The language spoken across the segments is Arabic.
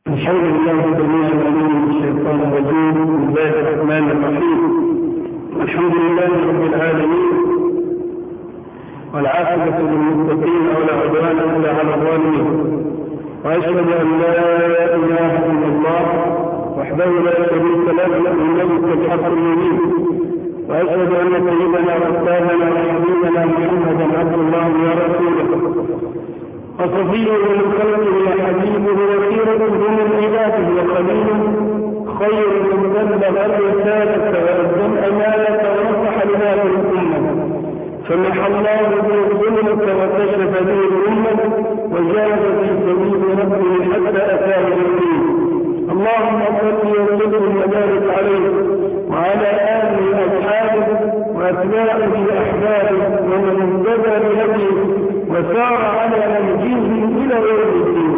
الحمد لله جميع الأمين من الشيطان الرجيم. بسم الله الرحمن الرحيم. الحمد لله رب العالمين، والعاقبة للمتقين ولا عدوان إلا على الظالمين، وأشهد أن لا إله إلا الله وحده لا شريك له الملك الحق المبين، وأشهد أن سيدنا وأستاذنا وحبيبنا محمدا عبد الله ورسوله وصفيه من خلقه وحبيبه وخيرة من عباده وخليله، خير من بلغ الرسالة وأدى الأمانة ونصح لهذه الأمة، فمحى الله به الظلمة وكشف به الأمة وجاهد في سبيل ربه حتى أتاه اليقين. اللهم صل وسلم وبارك عليه وعلى آله وأصحابه وأتباعه وأحبابه ومن اهتدى بهديه وسار على نهجه إلى يوم الدين.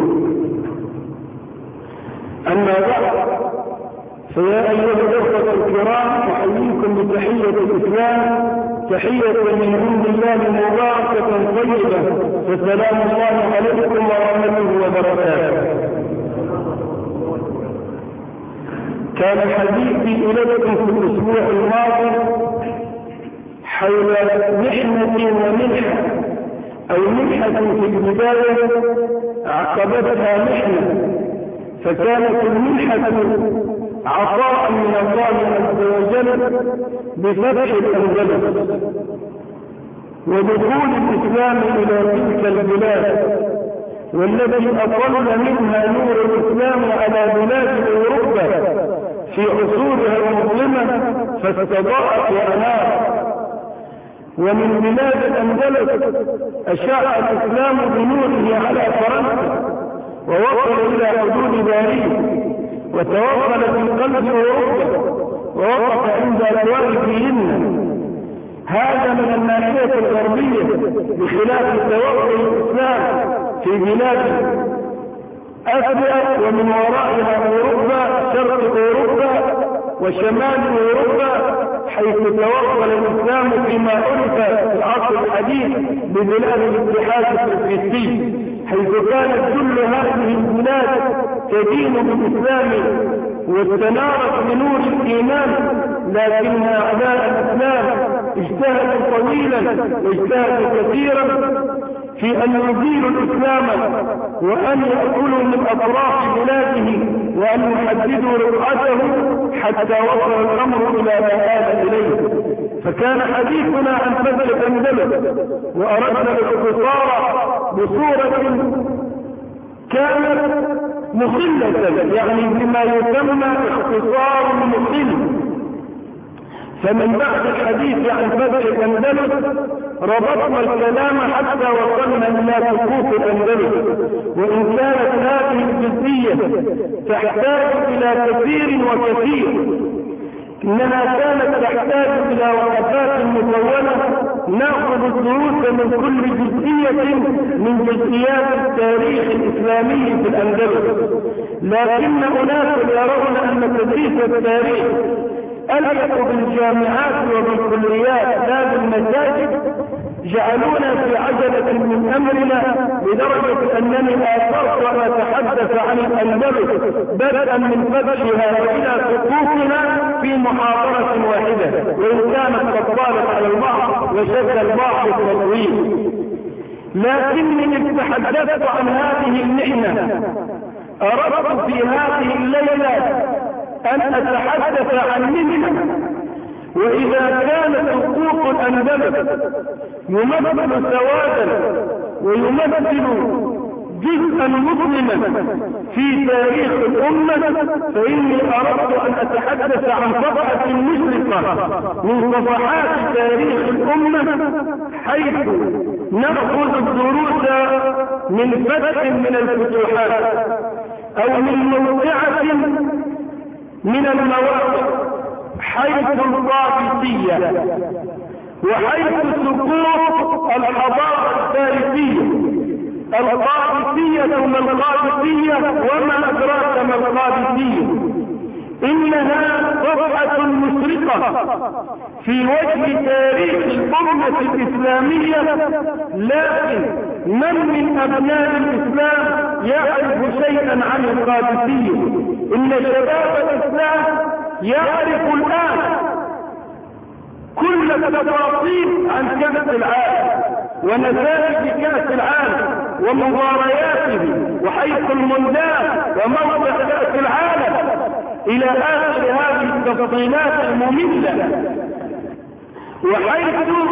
أما بعد، فيا أيها الأخوة الكرام، أحييكم بتحية الإسلام، تحية من عند الله مباركة طيبة، فسلام الله عليكم ورحمته وبركاته. كان حديثي إليكم في الأسبوع الماضي حول محنة ومنحة، أو منحة في البداية عقبتها محنة، فكانت المنحة عطاء من الله عز وجل بفتح الأندلس ودخول الإسلام إلى تلك البلاد، والذي أطل منها نور الإسلام على بلاد أوروبا في عصورها المظلمة فاستضاءت وأنارت. ومن بلاد الأندلس أشاع الإسلام بنوره على فرنسا ووصل إلى حدود باريس، وتوصل في قلب أوروبا ووقف عند أبواب فيينا. هذا من الناحية الغربية، بخلاف توقع الإسلام في بلاد آسيا ومن ورائها أوروبا، شرق أوروبا وشمال أوروبا، حيث توصل الإسلام فيما عرف في العصر الحديث ببلاد الاتحاد السوفيتي، حيث كانت كل هذه البلاد تدين بالإسلام واستنارت بنور الإيمان، لكن أعداء الإسلام اجتهدوا طويلا واجتهدوا كثيرا في أن يزيلوا الإسلام وأن يأكلوا من أطراف بلاده وأن يحددوا رقعته، حتى وصل الأمر إلى ما آل إليه. فكان حديثنا عن فتح الأندلس، وأردنا الاختصار بصورة كانت مخلة، يعني بما يسمى اختصار مخل. فمن بعد الحديث عن فتح الأندلس ربطنا الكلام حتى وصلنا إلى سقوط الأندلس، وإن كانت هذه الجزئية تحتاج إلى كثير وكثير، إنها كانت تحتاج إلى وقفات مطولة نأخذ الدروس من كل جزئية من جزئيات التاريخ الإسلامي في الأندلس. لكن أناس يرون أن تدريس التاريخ ألحق بالجامعات وبالكليات لا بالمساجد، جعلونا في عجلة من أمرنا، لدرجة أنني آثرت أن أتحدث عن الأندلس بدءا من فتحها وإلى سقوطنا في محاضرة واحدة، وإن كانت قد طالت على البعض وشد البعض التطويل. لكنني تحدثت عن هذه المحنة. أردت في هذه الليلة أن أتحدث عن منها، وإذا كان سقوط الأندلس يمثل سوادا ويمثل جزءا مظلما في تاريخ الأمة، فإني أردت أن أتحدث عن صفحة مشرقة من صفحات تاريخ الأمة، حيث نأخذ الدروس من فتح من الفتوحات أو من موقعة من المواقع، حيث القادسية وحيث سقوط الحضارة الفارسية. القادسية ثم القادسية، وما أدراك ما القادسية؟ إنها صفحة مشرقة في وجه تاريخ الأمة الإسلامية، لكن من أبناء الإسلام يعرف شيئا عن القادسية. إن شباب الإسلام يعرف الآن كل التفاصيل عن كأس العالم ونتائج كأس العالم ومبارياته وحيث المونديال وموقع كأس العالم إلى آخر هذه التفصيلات المملة، وحيث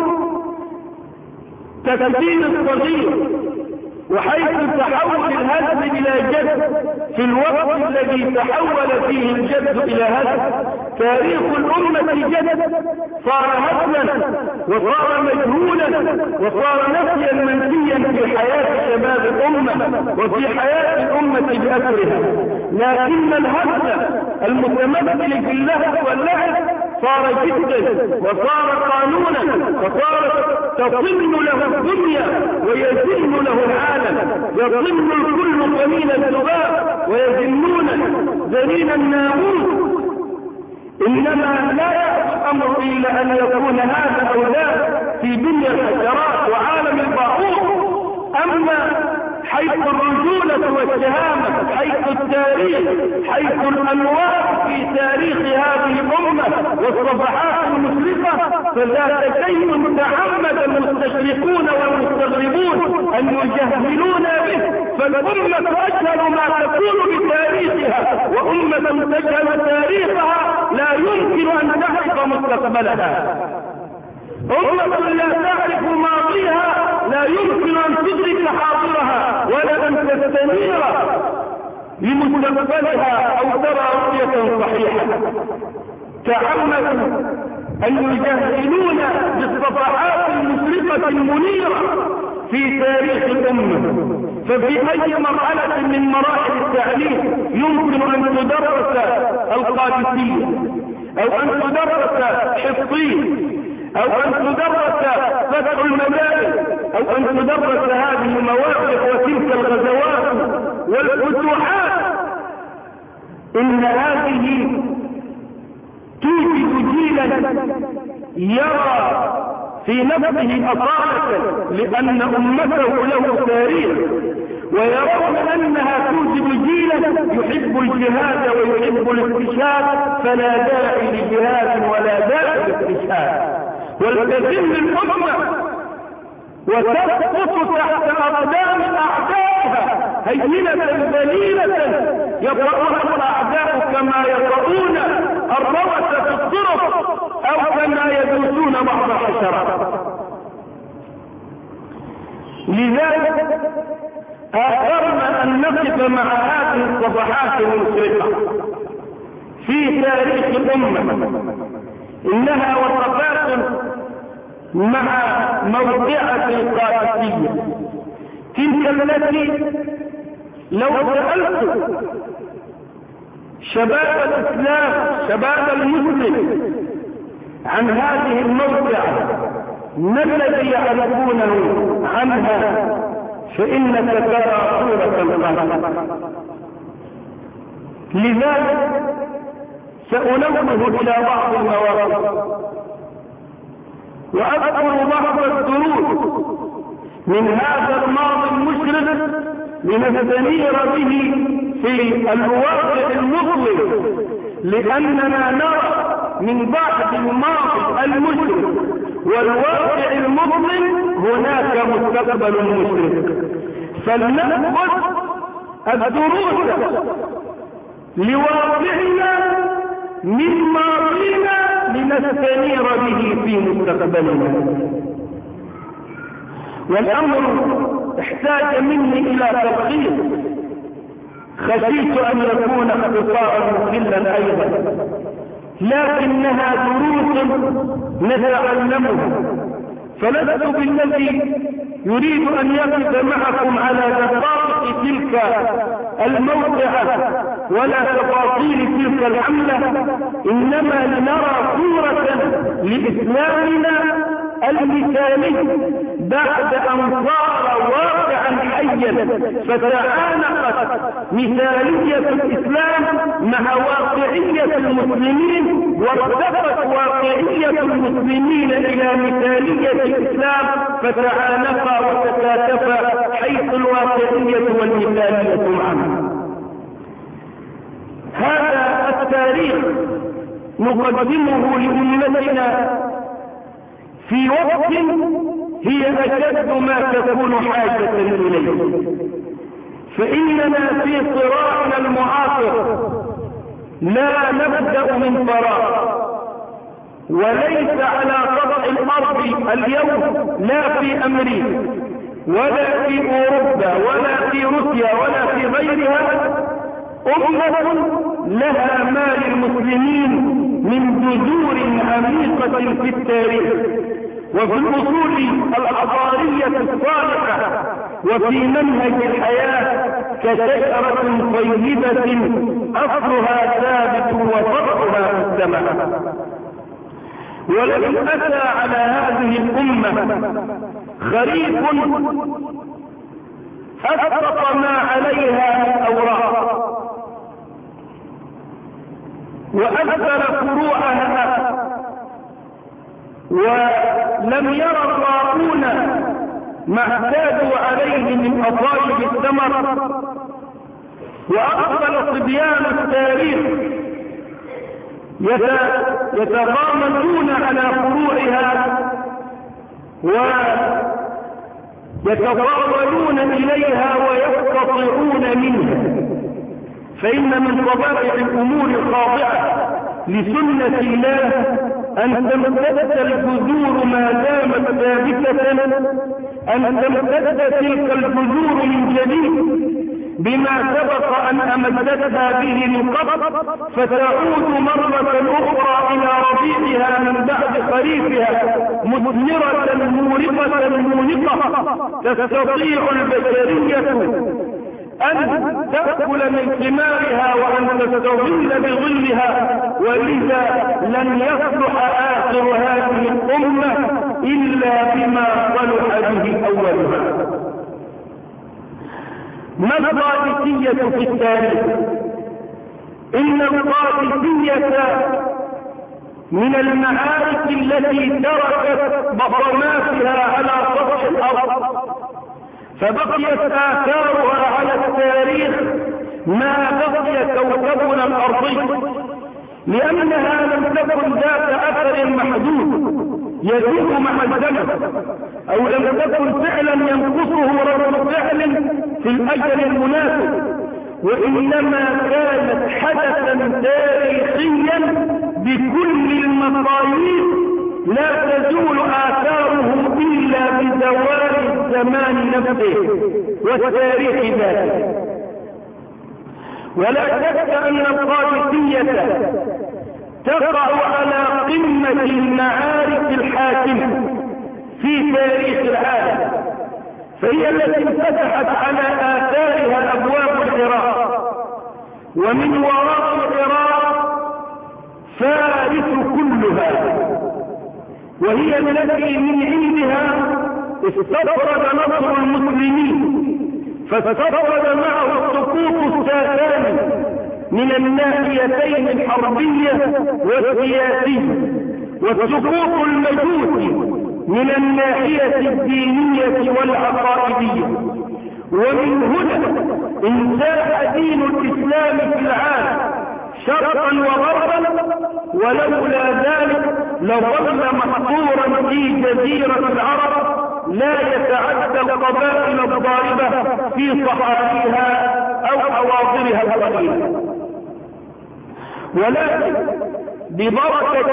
تسديد الصغير وحيث تحول الهزم إلى جد في الوقت الذي تحول فيه الجد إلى هزم. تاريخ الأمة جد صار هزما وصار مجهولا وصار نفيا منسيا في حياة شباب الأمة وفي حياة الأمة بأسرها. لكن الهزم المتمثل في اللهو واللعب صار جدا وصار قانونا وصارت تطن له الدنيا ويزن له العالم. يطن الكل قليل الذباب ويزنون زنين الناموس. إنما لا يأتي الأمر إلا أن يكون هذا أو ذاك في دنيا الحشرات وعالم البعوض. أما حيث الرجولة والشهامة، حيث التاريخ، حيث الأنوار في تاريخ هذه الأمة والصفحات المشرقة، فذاك شيء تعمد المستشرقون والمستغربون أن يجهلون به. فالأمة أجهل ما تكون بتاريخها، وأمة تجهل تاريخها لا يمكن أن تعرف مستقبلها. أمة لا تعرف ماضيها لا يمكن أن تدرك حاضرها ولا أن تستنير لمستقبلها أو ترى رؤية صحيحة. تعمدوا أن يجهلون بالصفحات المشرقة المنيرة في تاريخ الأمة. ففي أي مرحلة من مراحل التعليم يمكن أن تدرس القادسية أو أن تدرس حفظين أو أن تدرس فتح المدائن أو أن تدرس هذه المواقف وتلك الغزوات والفتوحات. إن هذه توجد جيلا يرى في نفسه أصالة لأن أمته له تاريخ، ويرون أنها توجد جيلا يحب الجهاد ويحب الاستشهاد، فلا داعي لجهاد ولا داعي لاستشهاد. والتزم الأمة وتسقط تحت أقدام أعدائها هينة ذليلة يطرؤها الأعداء كما يطرؤون الروث في الطرق أو كما يدوسون بعض الحشرات. لذلك آخرنا أن نقف مع هذه الصفحات المشرقة في تاريخ الأمة. إنها وقفات مع موقعة القادسية، تلك التي لو سألت شباب الإسلام شباب المسلم عن هذه الموقعة ما الذي يعرفونه عنها فإنك ترى صورة القادسية. لذلك سأنوه إلى بعض المواقف وأذكر بعض الدروس من هذا الماضي المشرق لنستنير به في الواقع المظلم، لأننا نرى من بعد الماضي المشرق والواقع المظلم هناك مستقبل مشرق. فلنأخذ الدروس لواقعنا من ماضينا لنستنير به في مستقبلنا. والأمر احتاج مني إلى تلخيص، خشيت أن يكون اختصارا مخلا أيضا، لكنها دروس نتعلمها. فلست بالذي يريد أن يقف معكم على دقائق تلك الموقعة ولا تفاصيل تلك الحملة، إنما لنرى صورة لإسلامنا المثالي بعد أن صار واقعا حيا. فتعانقت مثالية الإسلام مع واقعية المسلمين، وارتقت واقعية المسلمين إلى مثالية الإسلام، فتعانقا وتكاتفا حيث الواقعية والمثالية معا. هذا التاريخ نقدمه لأمتنا في وقت هي أشد ما تكون حاجة إليه، فإننا في صراعنا المعاصر لا نبدأ من فراغ، وليس على سطح الأرض اليوم لا في أمريكا ولا في أوروبا ولا في روسيا ولا في غيرها أمة لها ما للمسلمين من جذور عميقة في التاريخ وفي الأصول الحضارية الصالحة وفي منهج الحياة كشجرة طيبة أصلها ثابت وفرعها في السماء. ولكن أتى على هذه الأمة خريف أسقط ما عليها من أوراق وأكثر فروعها، ولم يرى الراؤون ما اعتادوا عليه من أطايب الثمر، وأقبل صبيان التاريخ يتغامزون على فروعها ويتطاولون إليها ويقتطعون منها، فإن من طبائع الأمور الخاضعة لسنة الله أن تمتد الجذور ما دامت ثابتة، أن تمتد تلك الجذور من جديد بما سبق أن أمدتها به من قبل، فتعود مرة أخرى إلى ربيعها من بعد خريفها مثمرة مورقة مونقة، تستطيع البشرية أن تأكل من ثمارها وأن تستظل بظلها، ولذا لن يصلح آخر هذه الأمة إلا بما صلح به أولها. ما القادسية في التاريخ؟ إن القادسية من المعارك التي تركت بصماتها على سطح الأرض، فبقيت آثارها على التاريخ ما بقي كوكبنا الأرضي، لأنها لم تكن ذات أثر محدود يدوم مع الزمن، أو لم تكن فعلا ينقصه رد فعل في الأجل المناسب، وإنما كانت حدثا تاريخيا بكل المقاييس لا تزول آثاره إلا بزوال الزمان نفسه والتاريخ ذاته. ولا شك أن القادسية تقع على قمة المعارك الحاكمة في تاريخ العالم، فهي التي انفتحت على آثارها أبواب العراق، ومن وراء العراق فارس كلها، وهي التي من عندها استطرد نصر المسلمين، فاستطرد معه السقوط الساساني من الناحيتين الحربية والسياسية، والسقوط المجوسي من الناحية الدينية والعقائدية. ومن هنا انتهى دين الإسلام في العالم شرقا وغربا، ولولا ذلك لظل محصورا في جزيرة العرب لا يتعدى القبائل الضاربة في صحاريها أو حواضرها القليلة. ولكن ببركة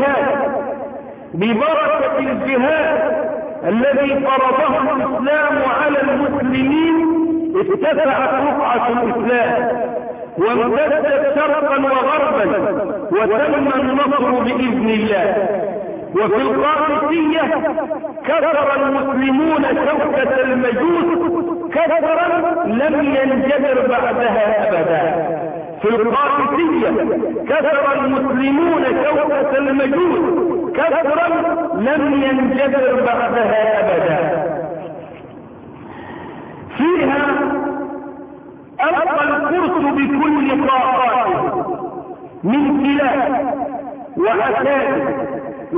الجهاد الذي فرضه الإسلام على المسلمين اتسعت رقعة الإسلام وامتدت شرقا وغربا، وتم النصر بإذن الله. وفي القادسية كسر المسلمون شوكة المجوس كسرا لم ينجبر بعدها أبدا. في القادسية كسر المسلمون شوكة المجوس كسرا لم ينجبر بعدها أبدا. فيها ألقى الفرس بكل طاقاته من سلاح وعتاد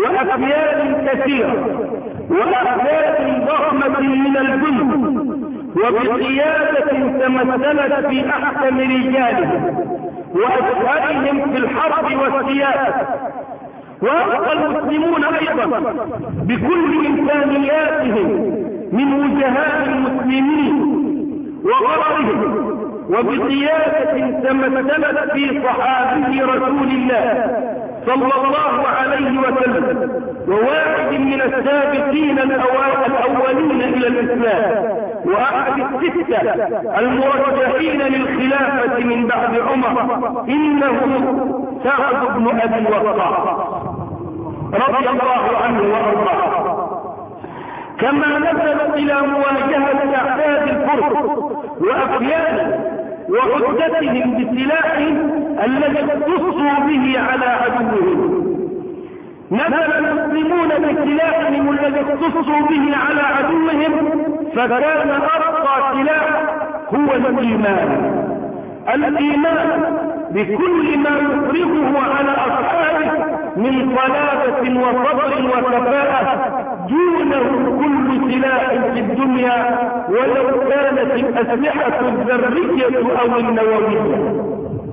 وأفيال كثيرة وأحداث ضخمة من الجند، وبقيادة تمثلت في أحكم رجالهم وأشهرهم في الحرب والسياسة. وأبقى المسلمون أيضا بكل إمكانياتهم من وجهاء المسلمين وغررهم، وبقيادة تمثلت في صحابي رسول الله صلى الله عليه وسلم وواحد من السابقين الأولين إلى الإسلام وأحد الستة المرشحين للخلافة من بعد عمر، إنه سعد بن أبي وقاص رضي الله عنه وأرضاه. كما نزل إلى مواجهة أعداد الفرس وأفيانهم وعدتهم بسلاحهم الذي اختصوا به على عدوهم. نزل المسلمون بسلاحهم الذي اختصوا به على عدوهم، فكان أرقى سلاح هو الإيمان. الإيمان بكل ما يفرضه على أصحابه من صلابة وصبر وكفاءة دونه كل سلاح في الدنيا، ولو كانت الأسلحة الذرية أو النووية.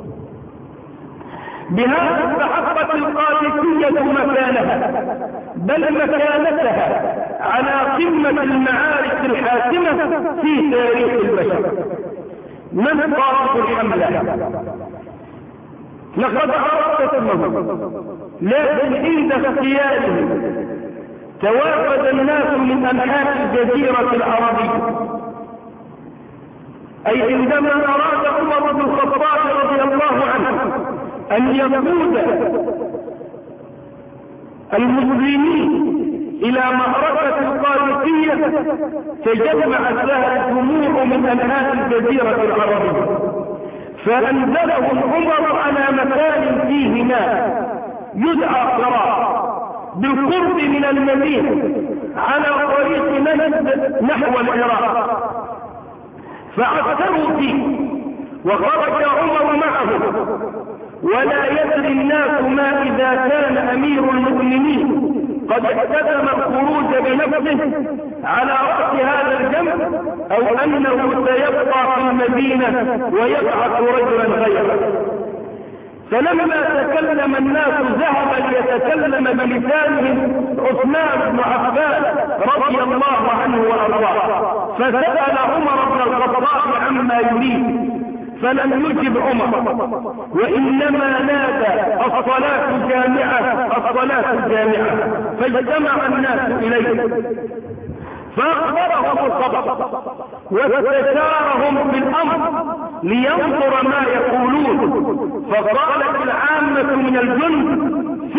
بهذا استحقت القادسية مكانها، بل مكانتها على قمة المعارك الحاسمة في تاريخ البشر. من قائد الحملة؟ لقد عرفت اسمه، لكن عند اختياره توافد الناس من أنحاء الجزيرة العربية. أي عندما أراد عمر بن الخطاب رضي الله عنه أن يقود المسلمين إلى معركة القادسية تجمعت لها الجموع من أنحاء الجزيرة العربية، فأنزلهم عمر على مكان فيه ماء يدعى قراء بالقرب من المدينة على طريق نجد نحو العراق، فعسكروا فيه وخرج عمر معه. ولا يدري الناس ما إذا كان أمير المؤمنين قد احتدم الخروج بنفسه على رأس هذا الجمع، أو أنه سيبقى في المدينة ويبعث رجلا غيره. فلما تكلم الناس ذهب ليتكلم بلسانهم عثمان بن عفان رضي الله عنه وأرضاه، فسأل عمر بن الخطاب عما يريد، فلم يجب عمر، وإنما نادى الصلاة جامعة الصلاة جامعة، فاجتمع الناس إليه فأخبرهم الخبر واستشارهم في الأمر لينظر ما يقولون. فقالت العامة من الجند: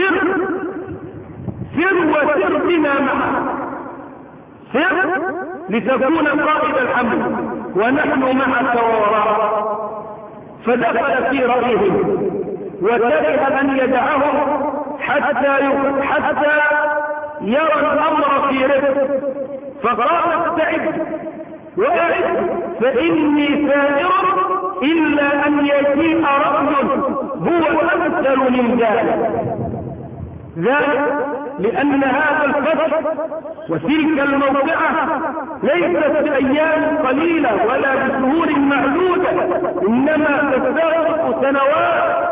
سر وسر بنا معه، سر لتكون قائد الحمل ونحن معك وراءك. فدخل في رأيهم وكره أن يدعهم حتى يرى الأمر في رفق، فقال: استعد وأعد فإني سائر إلا أن يجيء رجل هو أمثل من ذلك لأن هذا الفتح وتلك الموقعة ليست بأيام قليلة ولا بشهور معدودة، إنما تستغرق سنوات،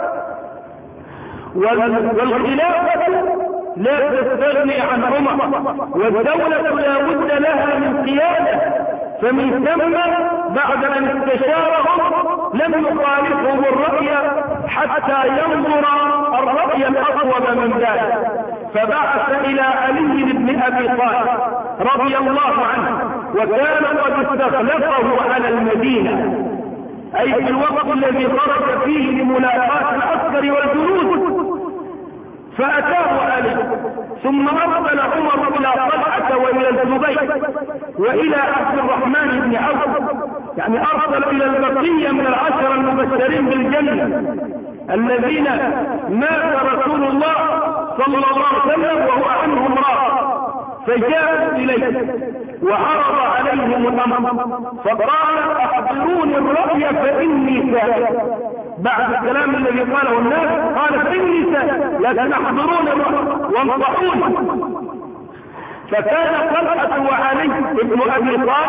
والخلافة لا تستغني عن عمر، والدولة لا بد لها من قيادة. فمن ثم بعد أن استشارهم لم يخالفهم الرأي حتى ينظر الرأي الأصوب من ذلك، فبعث إلى علي بن أبي طالب رضي الله عنه، وكان قد استخلفه على المدينة، أي في الوقت الذي خرج فيه لملاقاة العسكر والجنود. فأتاه علي، ثم أرسل عمر إلى طلحة وإلى الزبير وإلى عبد الرحمن بن عوف، يعني أرسل إلى البقية من العشر المبشرين بالجنة الذين مات رسول الله صلى الله عليه وسلم وهو عنهم راض، فجاءوا إليه وعرض عليهم الأمر، فقال: أخبروني الرأي فإني سائل. بعد الكلام الذي قاله الناس قال: فإني سائل، لكن أخبروني الرأي وانصحوني. فكان طلحة وعلي بن أبي طالب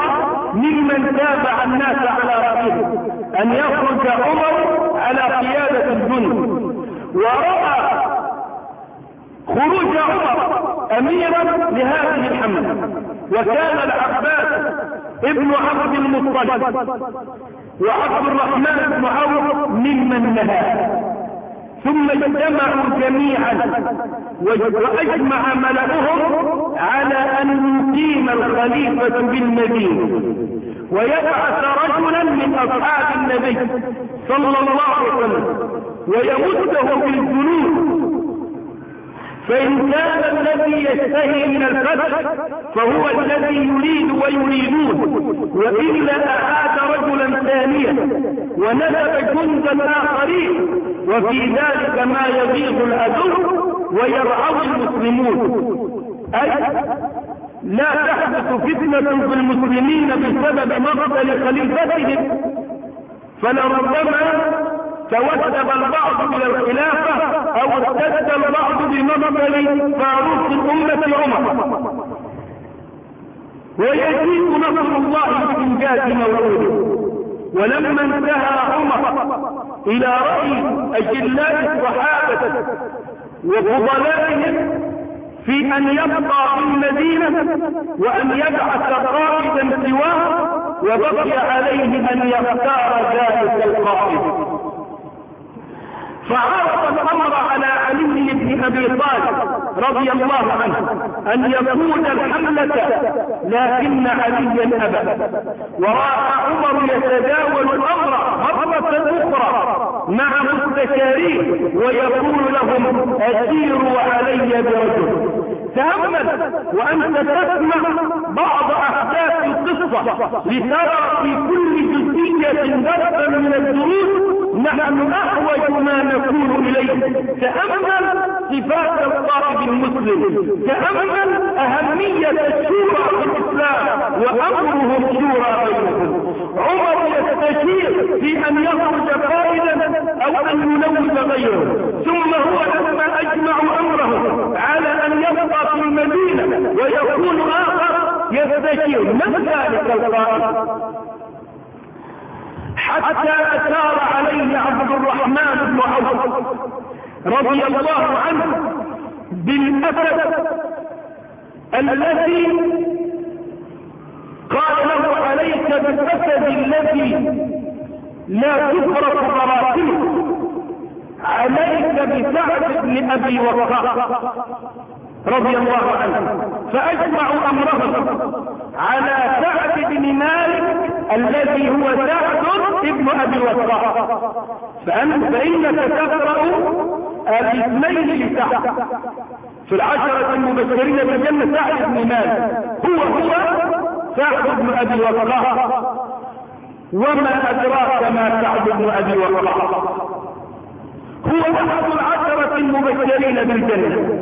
ممن تابع الناس على رأيه أن يخرج عمر على قيادة الجند، ورأى خروج عمر أميرا لهذه الحملة، وكان العباس ابن عبد المطلب وعبد الرحمن بن عوف ممن نهى. ثم اجتمعوا جميعا وأجمع ملأهم على أن يقيم الخليفة بالمدينة ويبعث رجلا من أصحاب النبي صلى الله عليه وسلم ويمده بالجنود، فإن كان الذي يشتهي من الفتح فهو الذي يريد ويريدون، وإلا أعاد رجلا ثانيا ونسب جندا آخرين، وفي ذلك ما يغيظ العدو ويرعوي المسلمون، أي لا تحدث فتنة في المسلمين بسبب مقتل خليفتهم، فلربما توسب البعض إلى الخلافة أو ارتد البعض بمقتل فاروق الأمة عمر، ويزيد نصر الله بإنجاز موعوده. ولما انتهى عمر إلى رأي أجلاء الصحابة وفضلائهم في أن يبقى في المدينة وأن يبعث قائدا سواه، وبقي عليه أن يختار ذلك القائد، فعرض الأمر على علي بن أبي طالب رضي الله عنه أن يقود الحملة، لكن عليا أبى، ورأى عمر يتداول الأمر مرة أخرى مع مستشاريه ويقول لهم أسيروا علي برجل. تأمل وأنت تسمع بعض أحداث القصة لترى في كل جزئية درسا من الدروس نحن أحوج ما نكون إليه. تأمل صفات القائد المسلم، تأمل أهمية الشورى في الإسلام وأمرهم شورى بينهم. عمر يستشير في أن يخرج قائدا أو أن ينوب غيره، ثم هو لما أجمع أمره على أن يبقى في المدينة ويكون آخر يستشير من ذلك القائد، حتى أثار عليه عبد الرحمن بن عوف رضي الله عنه بالأسد الذي قال له عليك بالأسد الذي لا تفرق براثنه، عليك بسعد بن أبي وقاص رضي الله عنه، فأجمعوا أمرهم على سعد بن مالك الذي هو سعد بن أبي وقاص، فإنك تقرأ الاثنين لسعد في العشرة المبشرين بالجنة. سعد بن مالك هو سعد بن أبي وقاص، وما أدراك ما سعد بن أبي وقاص، هو أحد العشرة المبشرين بالجنة،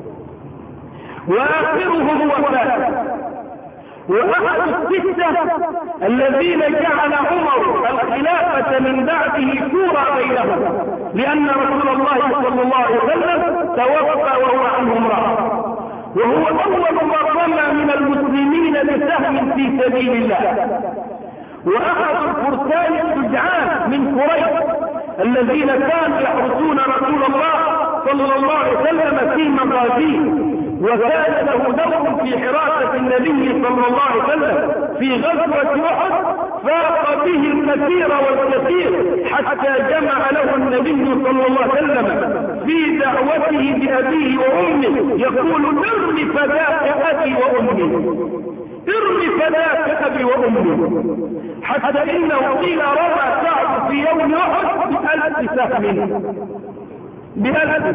وآخرهم وفاة، وأحد الستة الذين جعل عمر الخلافة من بعده شورى بينهم، لأن رسول الله صلى الله عليه وسلم توفى وهو عنهم راض، وهو أول من رمى من المسلمين بسهم في سبيل الله، وأحد الفرسان الشجعان من قريش الذين كانوا يحرسون رسول الله صلى الله عليه وسلم في مغازيه، وكان له دور في حراسة النبي صلى الله عليه وسلم في غزوة أحد، فاق به الكثير والكثير حتى جمع له النبي صلى الله عليه وسلم في دعوته بأبيه وأمه يقول ارمي فداك أبي وأمي، ارمي فداك أبي وأمي، حتى إنه قيل رمى سعد في يوم أحد ب1000 سهم، ب1000.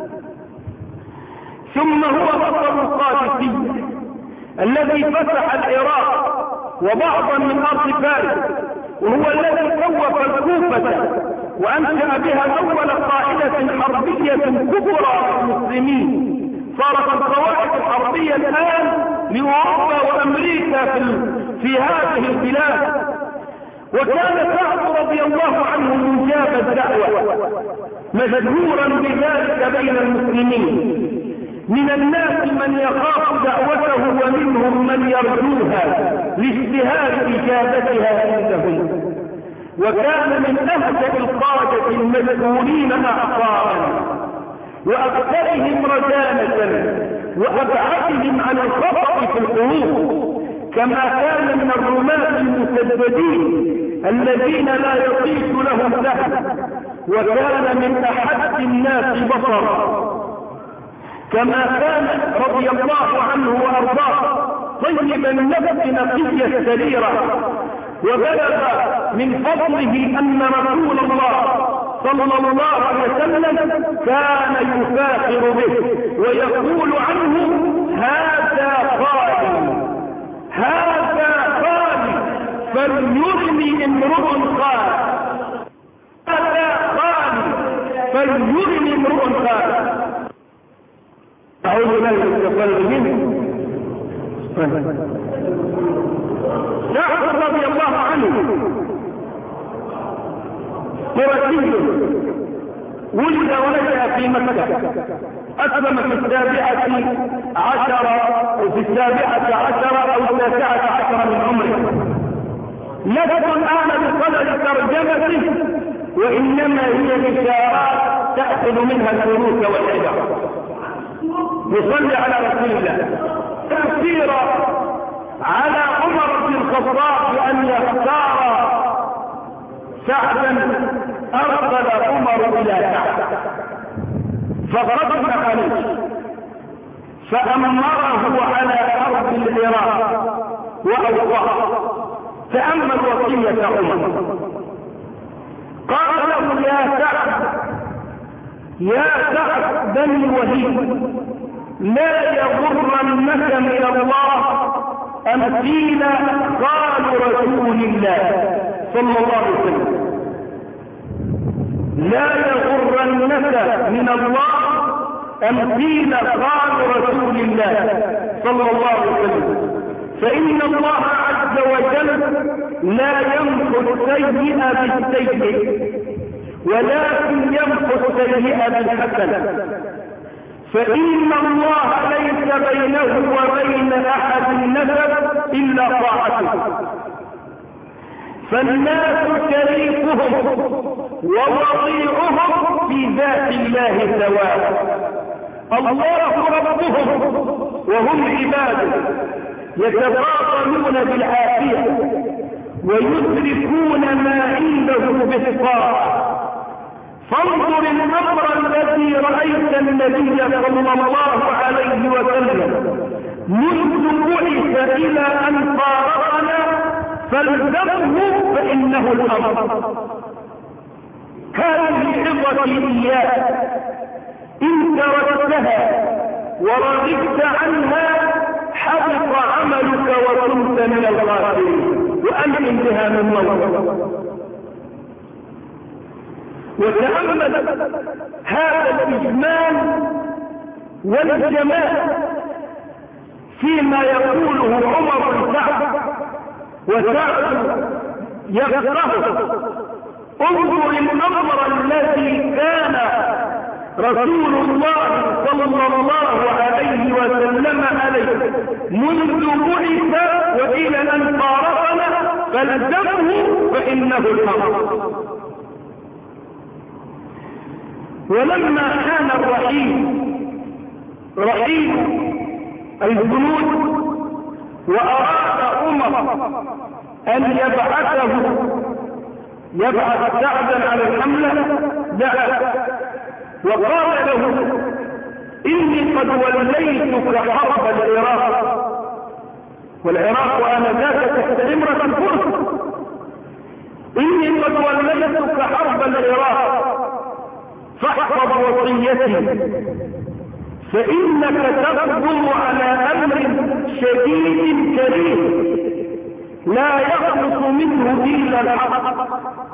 ثم هو بطل القادسي الذي فتح العراق وبعضا من أرض فارس، وهو الذي كوف الكوفة وأنشأ بها أول قاعدة حربية كبرى للمسلمين. صارت القواعد الحربية الآن لأوروبا وأمريكا في هذه البلاد. وكان سعد رضي الله عنه مجاب الدعوة مشهورا بذلك بين المسلمين، من الناس من يخاف دعوته ومنهم من يرجوها لاجتهاد إجابتها عندهم. وكان من أهدأ القادة المذكورين أعصارا وأكثرهم رجالة وأبعدهم عن الخطأ في القلوب، كما كان من الرماة المسددين الذين لا يطيق لهم لحم، وكان من أحد الناس بصرا، كما كان رضي الله عنه وأرضاه طيب النفس نقي السريرة. وبلغ من فضله أن رسول الله صلى الله عليه وسلم كان يفاخر به ويقول عنه هذا خالي هذا خالي فليرني امرؤ خالي، هذا خالي فليرني امرؤ خالي. أعوذ بالله من الشيطان الرجيم. جعفر رضي الله عنه قرشي ولد ونشأ في مكة، أسلم في 17 أو 19 من عمره. لست الآن بصدد ترجمته، وإنما هي إشارات تأخذ منها الدروس والعبر. يصلي على رسول الله. تأثير على عمر بن الخطاب أن يختار سعدا، أرسل عمر إلى سعد فقدم عليه فأمره على أرض العراق وأوقاه. تأمل وصية عمر، قال له يا سعد بن الوليد لا يغرنك من الله أن قيل قال رسول الله صلى الله عليه وسلم، لا يغرنك من الله أن قيل قال رسول الله صلى الله عليه وسلم، فإن الله عز وجل لا يمحو السيئة بالسيئة ولكن يمحو السيئة بالحسنة، فإن الله ليس بينه وبين أحد نسب إلا طاعته، فالناس شريكهم ووضيعهم في ذات الله سواء، الله ربهم وهم عباده يتفاضلون بالعافية ويدركون ما عنده بالطاعة. فانظر الأمر الذي رأيت النبي صلى الله عليه وسلم منذ بعث إلى أن فارقنا فالزمه فإنه الأمر. هذه عظتي إياك، إن تركتها ورغبت عنها حبط عملك وكنت من الغافلين، وألزم بها من موت. وتأمل هذا الإجمال والجمال فيما يقوله عمر بن سعد وسعد يفقهه. انظر الأمر الذي كان رسول الله صلى الله عليه وسلم عليه منذ بعث وإلى أن فارقنا فالزمه فإنه الأمر. ولما كان رحيل الجنود وأراد عمر أن يبعث سعدا على الحملة دعا وقال له إني قد وليتك حرب العراق، والعراق آنذاك تحت إمرة الفرس، إني قد وليتك حرب العراق فاحفظ وصيتي، فإنك تقدم على أمر شديد كريم لا يخلص منه إلا الحق،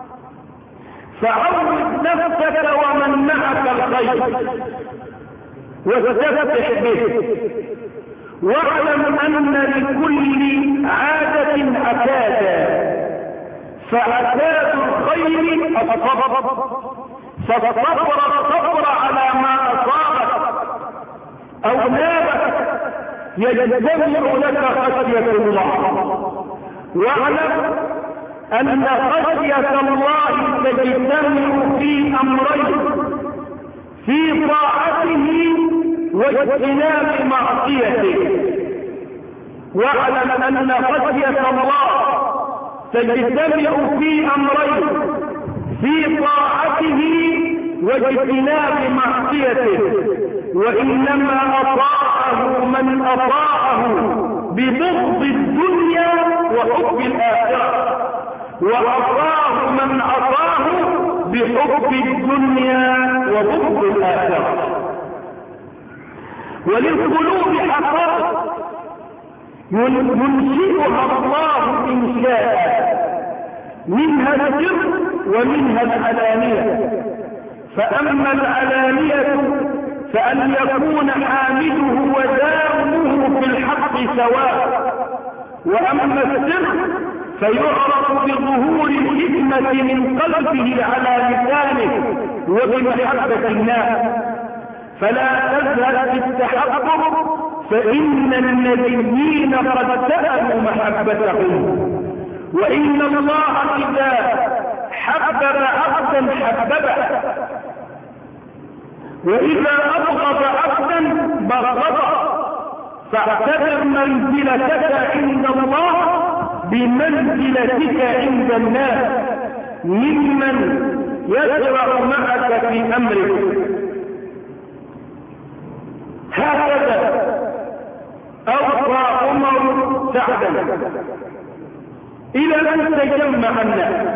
فعود نفسك ومن معك الخير واستفتح به، واعلم أن لكل عادة عتادا، فعتاد الخير الصبر، فالصبر على ما أصابك أو نابك يجتمع لك خشية الله. واعلم أن خشية الله تجتمع في أمرين: في طاعته واجتناب معصيته. واعلم أن خشية الله تجتمع في أمرين: في طاعته واجتناب معصيته. وإنما أطاعه من أطاعه ببغض الدنيا وحب الآخرة، وأطاعه من أطاعه بحب الدنيا وبغض الآخرة. وللقلوب حقائق ينشئها الله إنشاء، منها السر ومنها العلانية. فأما العلانية فأن يكون حامده وداومه في الحق سواء، وأما السر فيعرف بظهور الحكمة من قلبه على لسانه وبمحبة الناس. فلا تزهد في التحقق، فإن النبيين قد سألوا محبتهم. وإن الله إذا حبب عبدا حببه، وإذا أبغض عبدا بغضه. فاعتبر منزلتك عند الله بمنزلتك عند الناس ممن يشرع معك في أمرك. هكذا أوصى عمر سعدا إلى أن تجمع الناس.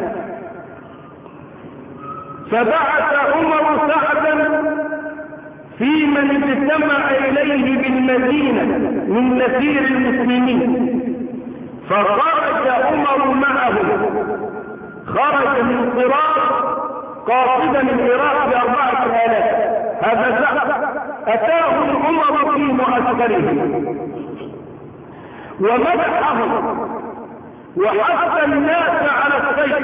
فبعث عمر سعدا في من اجتمع إليه بالمدينة من نسير المسلمين، فخرج عمر معه. خرج من قراء قاصدا العراق ب4,000. هذا سعد أتاه عمر في معسكره ومدحهم وحث الناس على السيف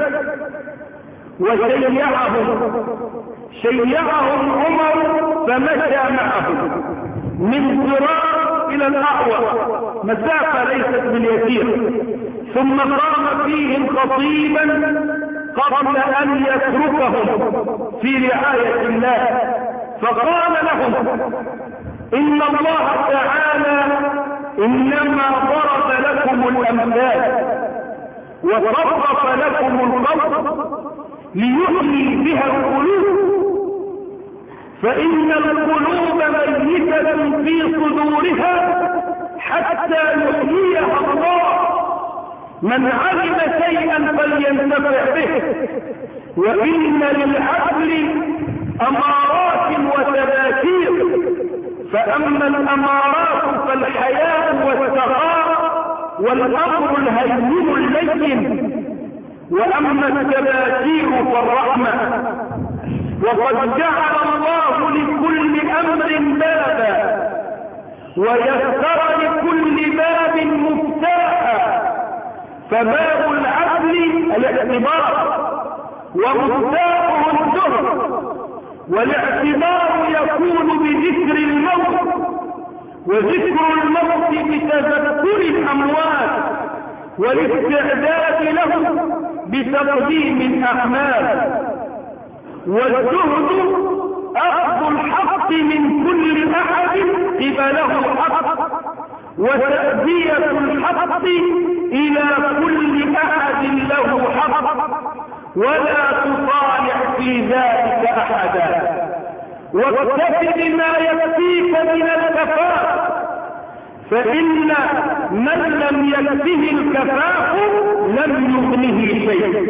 وشيعهم عمر، فمشى معهم من قراء إلى الأعور، مسافة ليست باليسير. ثم قام فيهم خطيبا قبل أن يتركهم في رعاية الله، فقال لهم: إن الله تعالى إنما ضرب لكم الأمثال وصرف لكم القول ليحيي بها القلوب، فإن القلوب ميتة في صدورها حتى يحييها الله. من علم شيئا فلينتفع به. وإن للعقل أمارات وتذاكير، فأما الأمارات فالحياة والسخاء والأمر الهين اللين، وأما التذاكير فالرحمة. وقد جعل الله لكل أمر بابا ويسر لكل باب مفتاحا، فباب العدل الاعتبار ومفتاحه الدهر، والاعتبار يكون بذكر الموت، وذكر الموت بتذكر الأموات والاستعداد له بتقديم الأعمال. والزهد أخذ الحق من كل أحد قبله حق، وتأدية الحق إلى كل أحد له حق، ولا تصالح في ذلك أحدا. واكتف بما يكفيك من الكفاف، فإن من لم يكفه الكفاف لم يغنه شيء.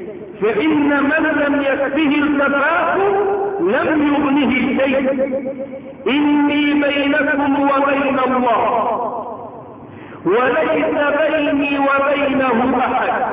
لم يغنه شيء. إني بينكم وبين الله وليس بيني وبينه أحد،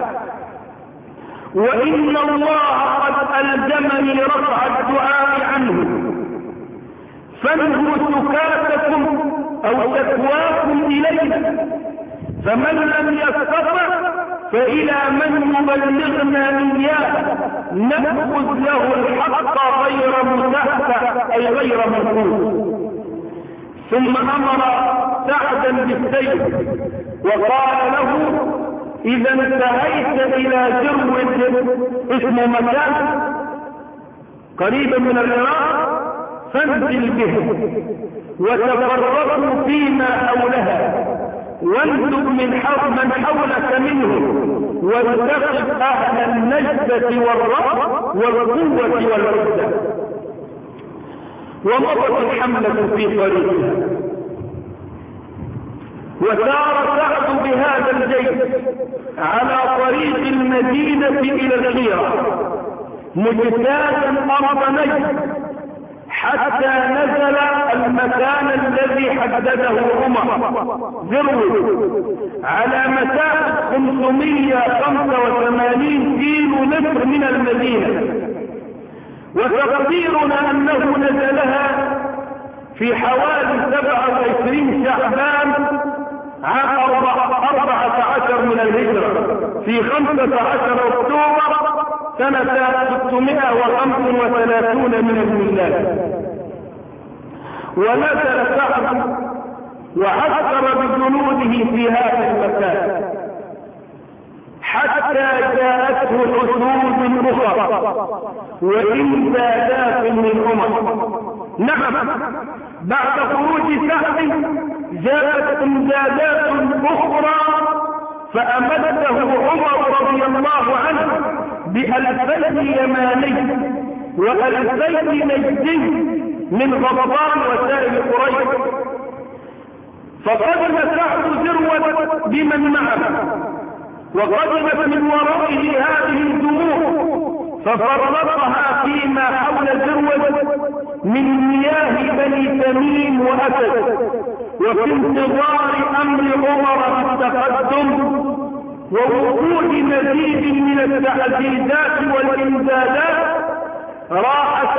وإن الله قد ألزمني رفع الدعاء عنه، فانهوا سكاتكم أو تكواكم إلينا، فمن لم يستطع فإلى من يبلغنا إياه نأخذ له الحق غير مزحزح أي غير منقوص. ثم أمر سعدا بالسيف وقال له إذا انتهيت إلى جرود اسمه مكان قريبا من العراق فانزل به وتفرقوا فيما حولها وانزل من حولك منه واتخذ أهل النجدة والرأب والقوة والعزة. ومضت الحملة في طريقها وسار سعد بهذا الجيش على طريق المدينة إلى الحيرة مجتازا أرض نجد حتى نزل المكان الذي حدده عمر ذروه على مسافة 585 كيلو متر من المدينة، وتقديرنا أنه نزلها في حوالي 27 شعبان عام 14 من الهجرة في 15 أكتوبر سنة 635 من الميلاد. ونزل سعد وعسكر بجنوده في هذا المكان حتى جاءته حشود أخرى وإمدادات من نعم بعد خروج سعد جاءت إمدادات أخرى فأمده عمر رضي الله عنه ب2000 يماني و2000 نجدي من غطفان وسائر قريش. فقدم سعد ذروة بمن معه وقدمت من ورائه هذه الجموع ففرقها فيما حول ذروة من مياه بني تميم وأسد، وفي انتظار أمر عمر بالتقدم ووقوع مزيد من التعزيزات والإمدادات راح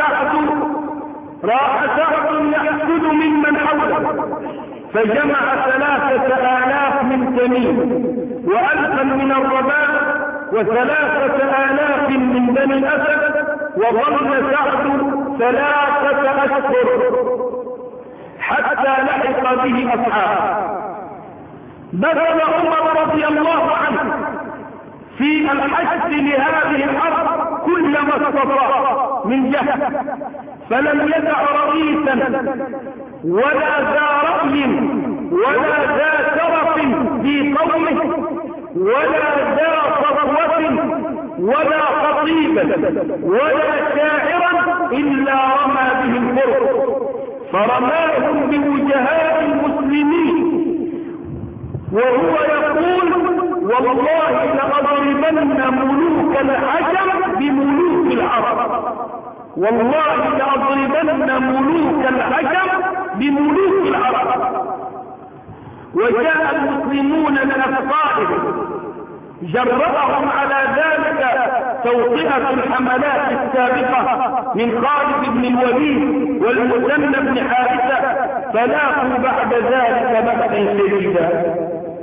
سعد يأخذ ممن حوله فجمع 3000 من تميم و1000 من الرباط و3000 من بني الأسد، وظل سعد 3 أشهر حتى لحق به أصحابه. بذل عمر رضي الله عنه في الحث لهذه الحرب كل ما استطاع من جهد، فلم يدع رئيسا ولا ذا رأي ولا ذا شرف في قومه ولا ذا صفوة ولا خطيبا ولا شاعرا إلا رمى به الفرس فرماهم بوجهاء المسلمين وهو يقول والله لأضربن ملوك العجم بملوك العرب، والله لأضربن ملوك العجم بملوك العرب. وجاء المسلمون من أفقائهم جرأهم على ذلك توطئة الحملات السابقة من خالد بن الوليد والمثنى بن حارثة فلاقوا بعد ذلك بأسا شديدا.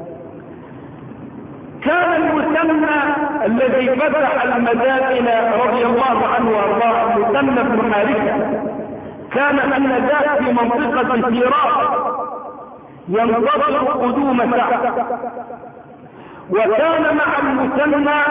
كان المثنى الذي فتح المدائن رضي الله عنه وارضاه المثنى بن حارثة كان آنذاك في منطقة سيراء ينتظر قدوم سعد، وكان مع المثنى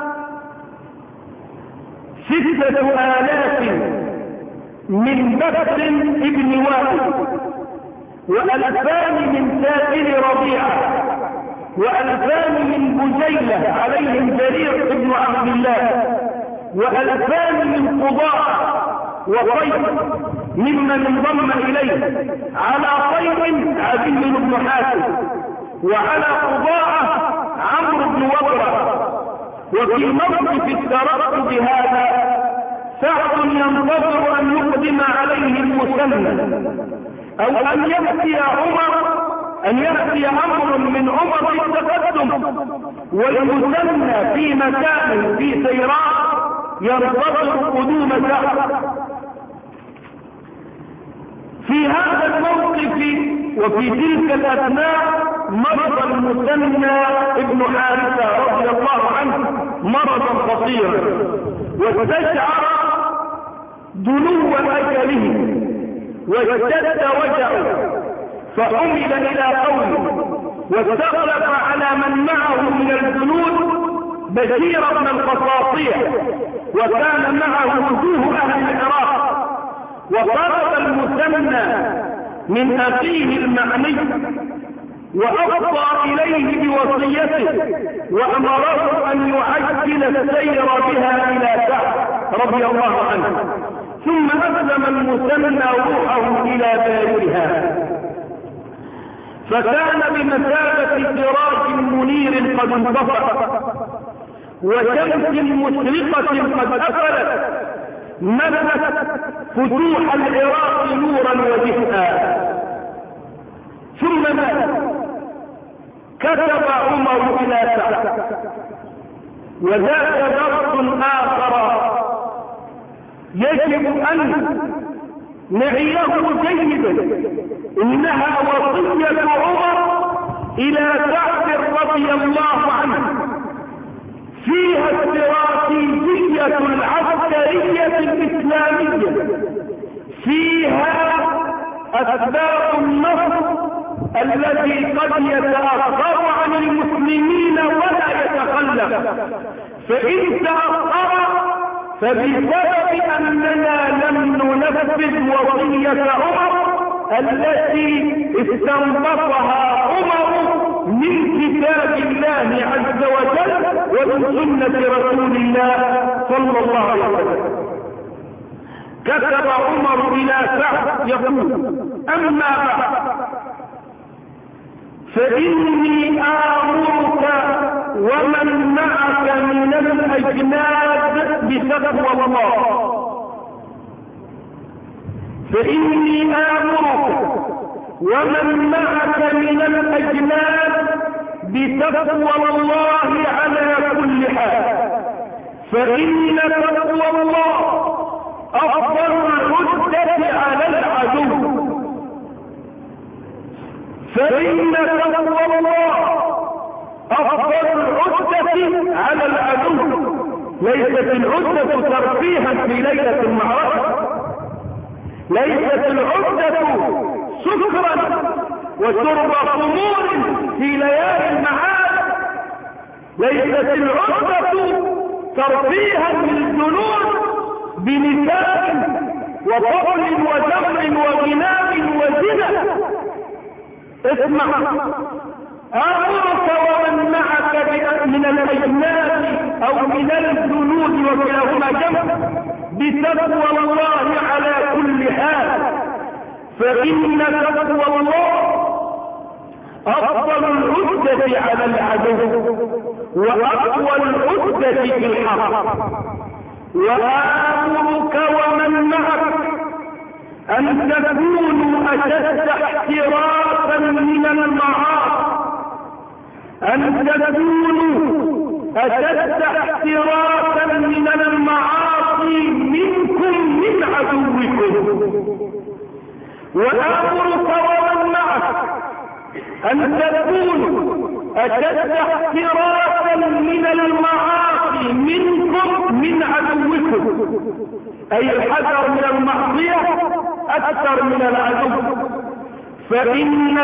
6000 من بكر ابن وائل و2000 من سائر ربيعة و2000 من بجيلة عليهم جرير ابن عبد الله و2000 من قضاء وطيب ممن انضم إليه على طيب عدي بن حاتم وعلى قضاء عمرو بن وبرة. وفي موقف الترقب هذا سعد ينتظر أن يقدم عليه المثنى أو أن يأتي أمر من عمر بالتقدم والمثنى في مكان في سيراء ينتظر قدوم سعد. في هذا الموقف وفي تلك الأثناء مرض المثنى ابن حارثة رضي الله عنه مرضا خطيرا واستشعر دنو أجله واشتد وجعه فحمل إلى قومه، واستخلف على من معه من الجنود بشير بن القصاصية، وكان معه وجوه أهل العراق. وطلب المثنى من أخيه المعني وأفضى إليه بوصيته، وأمره أن يعجل السير بها إلى سعد رضي الله عنه، ثم أسلم المثنى روحه إلى بارها، فكان بمثابة سراج منير قد انطفأ وشمس مشرقة قد أفلت، ملأت فتوح العراق نورا ودفئا. ثم مات. كتب عمر إلى سعد، وذاك درس آخر يجب أن نعيه جيدا، إنها وصية عمر إلى سعد رضي الله عنه، فيها استراتيجية العسكرية الإسلامية، فيها أسباب النصر الذي قد يتأخر عن المسلمين ولا يتخلف، فإن تأخر فبسبب أننا لم ننفذ وصية عمر التي استنبطها عمر من كتاب الله عز وجل ومن سنة رسول الله صلى الله عليه وسلم. كتب عمر إلى سعد يقول: أما بعد فإني آمرك ومن معك من الأجناد بتقوى الله، فإني آمرك ومن معك من الأجناد بتقوى الله على كل حال، فإن تقوى الله أفضل العدة على العدو، فإن تقوى الله أفضل العدة على العدو. ليست العدة ترفيها في ليلة المعركة، ليست العدة سكرا وشرب خمور في ليالي المعاد، ليست العدة ترفيها للجنود بنساء وطبل وجمع وغناء وزنا. اسمع: آمرك ومن معك من الأجناد أو من الجنود وكلاهما جمع بتقوى الله على كل حال، فإن تقوى الله أفضل العدة على العدو وأقوى العدة في الحق. وآمرك ومن معك أن تكونوا أشد احتراسا من المعاصي، أن تكونوا أشد احتراسا من المعاصي منكم من عدوكم. وآمرك ومن معك أن تكونوا أشد احتراسا من المعاصي منكم من عدوكم، أي الحذر من المعصية أكثر من العدو، فإن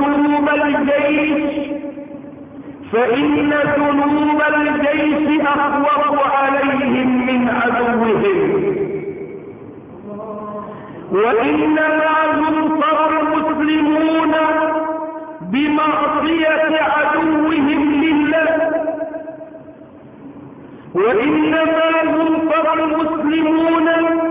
ذنوب الجيش أخوف عليهم من عدوهم. وإنما ينصر المسلمون بمعصية عدوهم لله، وإنما ينصر المسلمون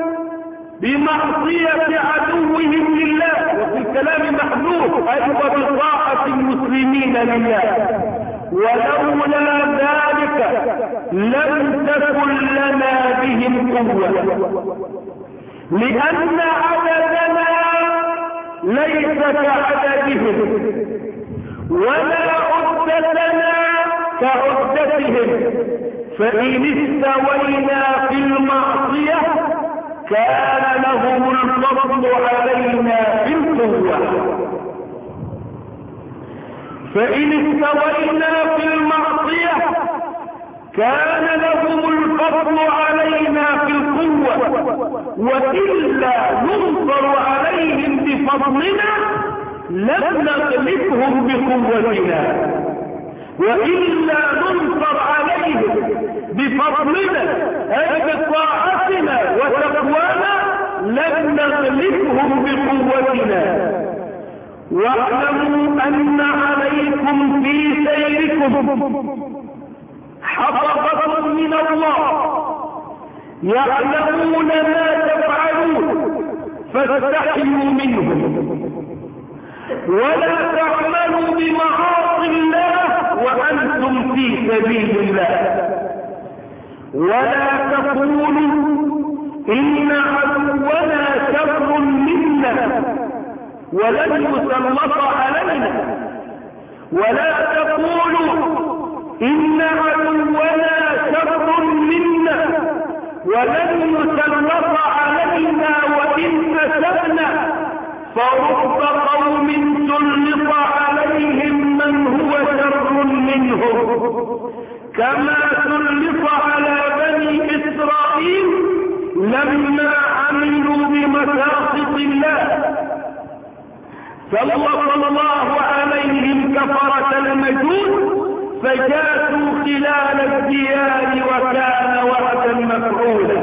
بمعصية عدوهم لله، وفي الكلام محذوف أي وبطاعة المسلمين لله، ولولا ذلك لم تكن لنا بهم قوة، لأن عددنا ليس كعددهم ولا عدتنا كعدتهم، فإن استوينا في المعصية كان لهم الفضل علينا في القوة، فإن استوينا في المعصية كان لهم الفضل علينا في القوة، وإلا ننصر عليهم بفضلنا لم نغلبهم بقوتنا، وإلا ننصر عليهم بفضلنا أي بطاعتنا وتقوانا لم نغلبهم بقوتنا. واعلموا أن عليكم في سيركم حفظة من الله يعلمون ما تفعلون فاستحيوا منهم، ولا تعملوا بمعاصي الله وأنتم في سبيل الله، ولا تقولوا إن عدونا شر منا ولن يسلط علينا، ولا تقولوا إن عدونا شر منا ولن يسلط علينا وإن أسأنا، فرب قوم سلط عليهم من هو شر منهم كما سلط على بني إسرائيل لما عملوا بمساخط الله، سلط الله عليهم كفرة المجوس فجاسوا خلال الديار وكان وعدا مفعولا.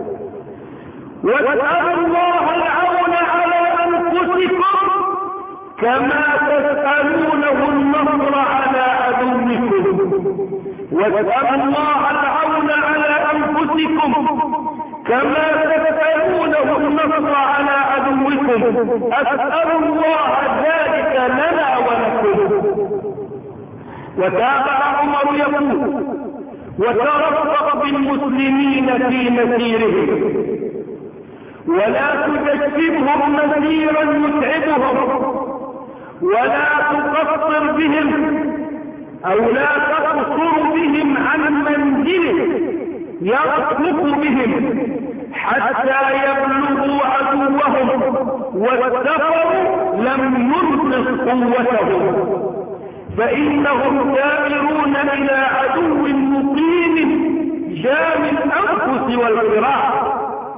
واسألوا الله العون على أنفسكم كما تسألونه النصر على عدوكم، واسألوا الله العون على أنفسكم كما تسألونه النصر على عدوكم، أسأل الله ذلك لنا ولكم. وتابع عمر يقول: وترفق بالمسلمين في مسيرهم ولا تجسبهم مسيرا يتعبهم، ولا تقصر بهم أو لا تقصر بهم عن منزله يرفق بهم حتى يبلغوا عدوهم، والسفر لم ينقص قوتهم، فإنهم سائرون إلى عدو مقيم جام الأنفس والقراء.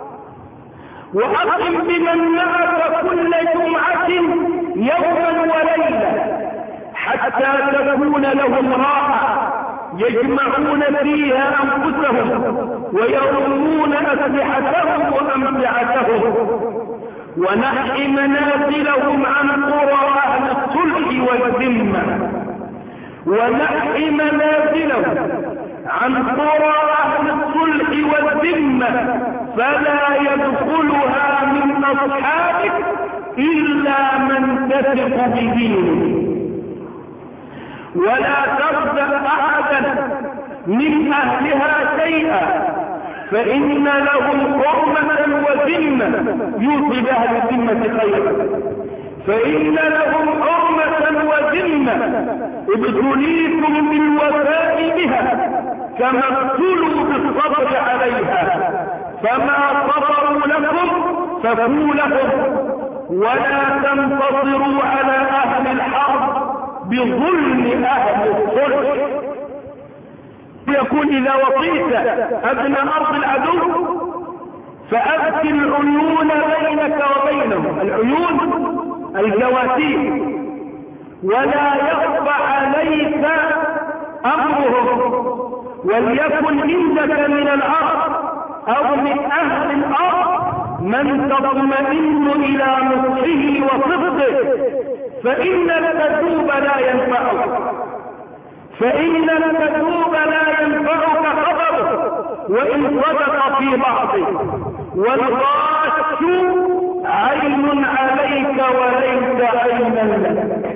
وأقم بمن معك كل جمعة يوما وليلة حتى تكون لهم راحة يجمعون فيها أنفسهم ويرمون أسلحتهم وأمتعتهم، ونحي منازلهم عن قرى أهل الصلح والذمة، ونحي منازلهم عن قرى أهل الصلح والذمة فلا يدخلها من أصحابك إلا من تثق بدينه، ولا ترزق أحدا من أهلها شيئا فإن لهم حرمة وذمة، يوصي بأهل الذمة خيرا، فإن لهم حرمة وذمة ابتليتم بالوفاء بها كما ابتلوا بالصبر عليها، فما صبروا لكم فكوا لهم، ولا تنتصروا على أهل الحرب بظلم أهل الصلح. يقول: إذا وطيت أبنى أرض العدو فأبكي العيون بينك وبينهم، العيون الجواسيس، ولا يخفى عليك أمرهم، وليكن عندك من الأرض أو من أهل الأرض من تطمئن إلى نصحه وصدقه، فإن الكذوب لا ينفعك، فإن الكذوب لا ينفعك خبره وإن صدق في بعضه، والغاش عين عليك وليس عينا لك.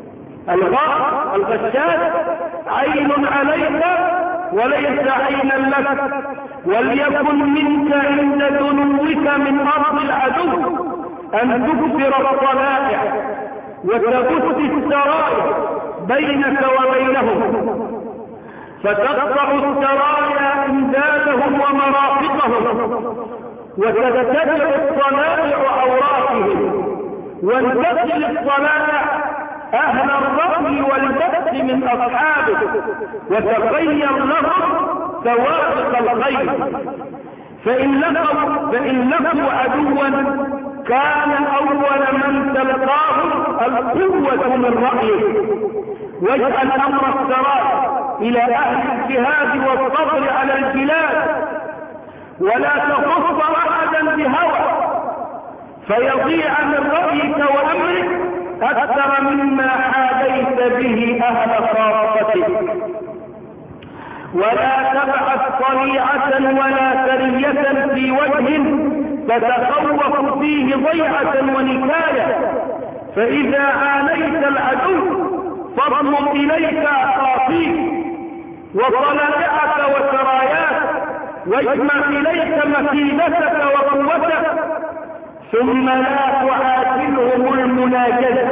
الغشاش عين عليك وليس عينا لك. وليكن منك عند دنوك من أرض العدو أن تكثر الطلائع وتبث السرايا بينك وبينهم، فتقطع السرايا إمدادهم ومرافقهم، وتتبع الطلائع عوراتهم، وانتقل الطلائع أهل الرأي والبث من أصحابه، وتغير لهم سوابق الخير، فإن لقوا عدوا كان أول من تلقاه القوة من رأيه، واجعل أمر السراء إلى أهل الجهاد والصبر على البلاد، ولا تخص أحدا بهوى فيضيع من رأيك وأمرك أكثر مما حاديت به أهل خاصتك. ولا تبعث طليعة ولا سرية في وجه تتخوف فيه ضيعة ونكاية، فإذا عانيت العدو فاضم إليك أخاطيك وطلائعك وسراياك، واجمع إليك مكيدتك وقوتك، ثم لا تعاجلهم المناجزة،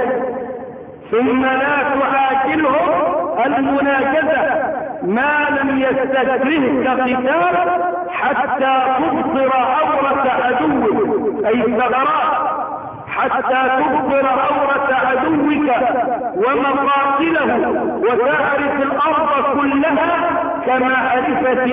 ما لم يستكرهك قتال حتى تبصر عورة عدوك، أي الثغرات، حتى تبصر عورة عدوك ومقاتله، وتعرف الأرض كلها كمعرفة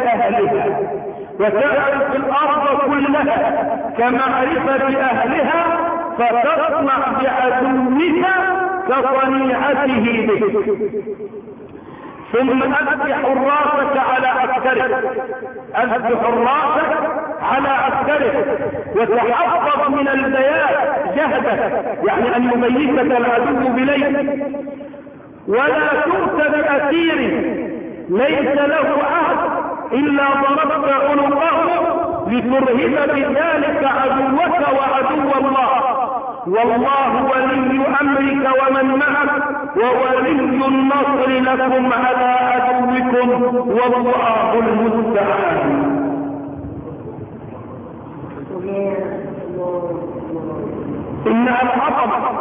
أهلها، فتصنع بعدوك كصنيعته بك. ثم أذبح حراسك على عسكرك وتحفظ من البيات جهدك، يعني أن يميزك العدو بليل، ولا تؤت بأسير ليس له عهد إلا ضربت عنقه لترهب بذلك عدوك وعدو الله، والله ولي أمرك ومن معك وولي النصر لكم على عدوكم والله المستعان. إنها العظمة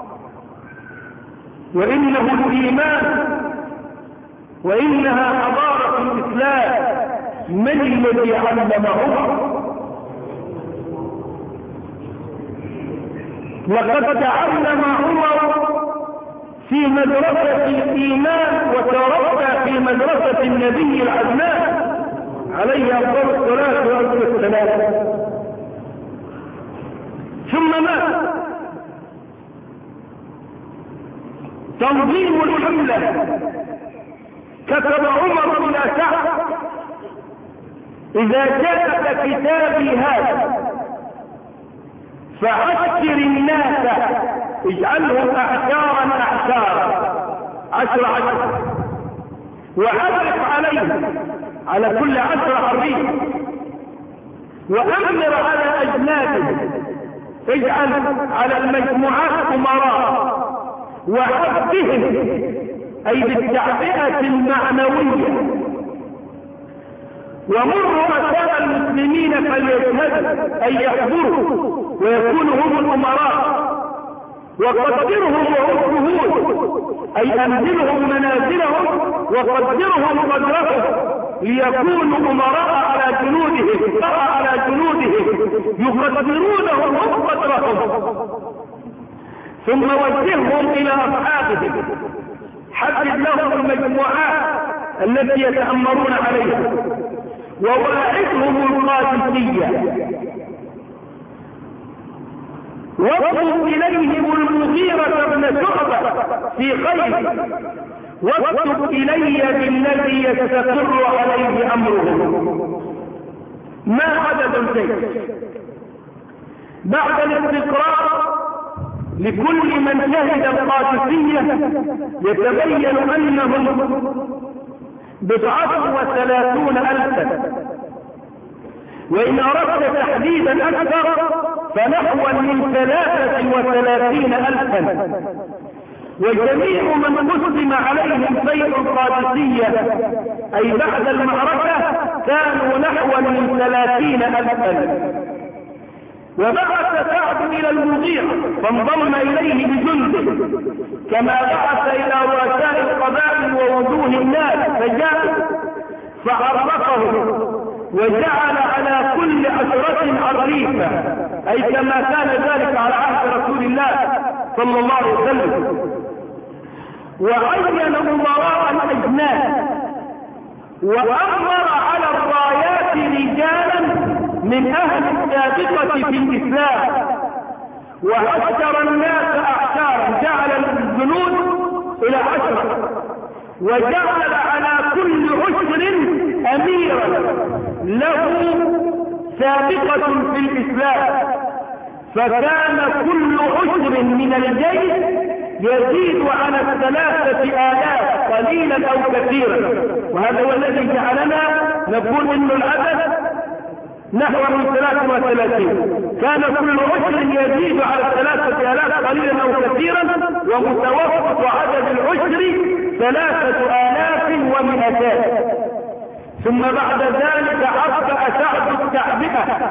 وإنه الإيمان وإنها حضارة الإسلام. من الذي علم عمر؟ لقد تعلم عمر في مدرسة الإيمان وتربى في مدرسة النبي العدنان عليه أفضل الصلاة والسلام، ثم مات. تنظيم الحملة كتب عمر إلى سعد: إذا جاءك كتابي هذا فعشر الناس، اجعلهم أعشارا 10، وأعرف عليهم على كل 10 حريق، وأمر على أجنابهم، اجعل على المجموعات أمراء، وحبهم أي بالتعبئة المعنوية، ومروا رؤساء المسلمين فليشهدوا أي يحضروا ويكونوا هم الأمراء، وقدرهم وهم شهود أي أنزلهم منازلهم وقدرهم قدرهم ليكونوا أمراء على جنودهم يقدرونهم هم قدرهم. ثم وجههم إلى أصحابهم، حدد لهم المجموعات التي يتأمرون عليها، وواعدهم القادسية، واطلب إليهم المغيرة بن شعبة في خير، واكتب إلي بالذي يستقر عليه أمرهم. ما عدد الجيش بعد الاستقرار لكل من شهد القادسية يتبين أنهم 37,000، وإن أردت تحديدا أكثر فنحو من 33,000، وجميع من قسم عليهم فيء القادسية أي بعد المعركة كانوا نحو من 30,000. وبعث سعد إلى المغيرة فانضم إليه بجنده، كما بعث إلى رؤساء القبائل ووجوه الناس فجاءوا فعرفهم وجعل على كل 10 عريفة، أي كما كان ذلك على عهد رسول الله صلى الله عليه وسلم، وعين أمراء الأجناد، وأمر على الرايات رجالا من أهل السابقة في الإسلام، وعشر الناس أعشارا، جعل الجنود إلى 10، وجعل على كل عشر أميرا له سابقة في الإسلام، فكان كل عشر من الجيش يزيد على 3000 قليلا أو كثيرا. وهذا هو الذي جعلنا نقول إن العدد نحو من 33. كان كل عشر يزيد على 3000 قليلا أو كثيرا، ومتوسط عدد العشر 3200. ثم بعد ذلك عبأ سعد التعبئة،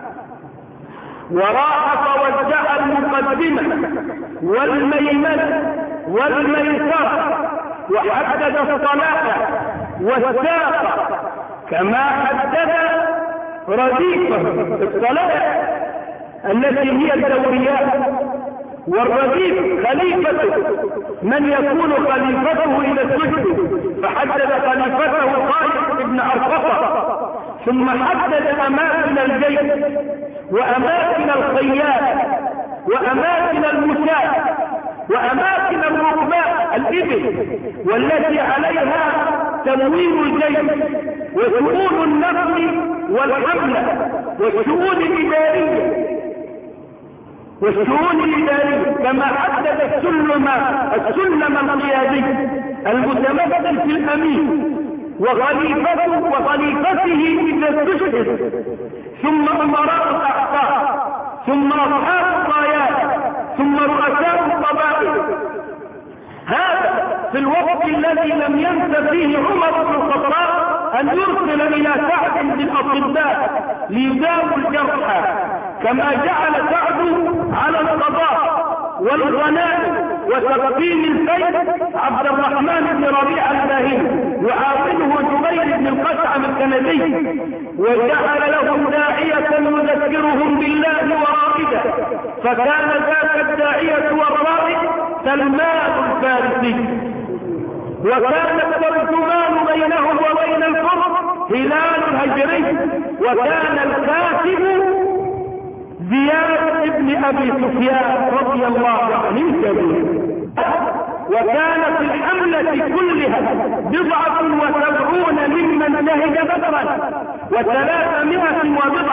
وراح فوزع المقدمة والميمنة والميسرة، وحدد الصلاة والساقة كما حدد رديفه الصلاة التي هي الدوريات، والرديف خليفته من يكون خليفته إلى السجن، فحدد خليفته خالد بن أرقطة. ثم حدد أماكن الجيش وأماكن الخيال وأماكن المشاة وأماكن الركباء الإبل والتي عليها تموين الجيش وشؤون النقل والحملة والشؤون الإدارية، كما حدد السلم القيادي المتمثل في الأمير وخليفته إذا استشهد، ثم أمراء الأحقاب، ثم أصحاب الرايات، ثم رؤساء القبائل. هذا في الوقت الذي لم ينس فيه عمر بن الخطاب أن يرسل إلى سعد بالأطباء ليداووا الجرحى، كما جعل سعد على القضاء والغنائم وتقديم الفيل عبد الرحمن بن ربيعة الباهلي، يعاونه جبير بن القشعم الكندي، وجعل لهم داعية يذكرهم بالله ورائدا، فكان ذاك الداعية والرائد سلمان الفارسي، وكان الترجمان بينهم وبين الكفر هلال الهجري، وكان الكاتب زياد بن أبي سفيان رضي الله عنه الكبير. وكانت الحملة كلها 79 ممن شهد بدرا، و319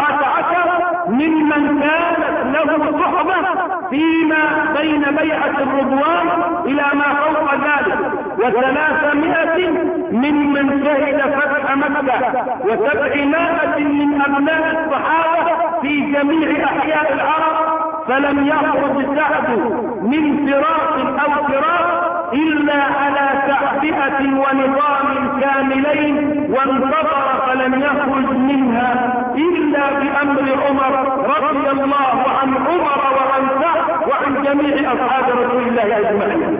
ممن كانت له صحبة فيما بين بيعة الرضوان إلى ما فوق ذلك، و300 ممن شهد فتح مكة، و700 من أبناء الصحابة في جميع أحياء العرب. فلم يخرج سعد من فراق أو فراق إلا على تعبئة ونظام كاملين، وانتظر فلم يخرج منها إلا بأمر عمر رضي الله عن عمر وعن سعد وعن جميع أصحاب رسول الله أجمعين.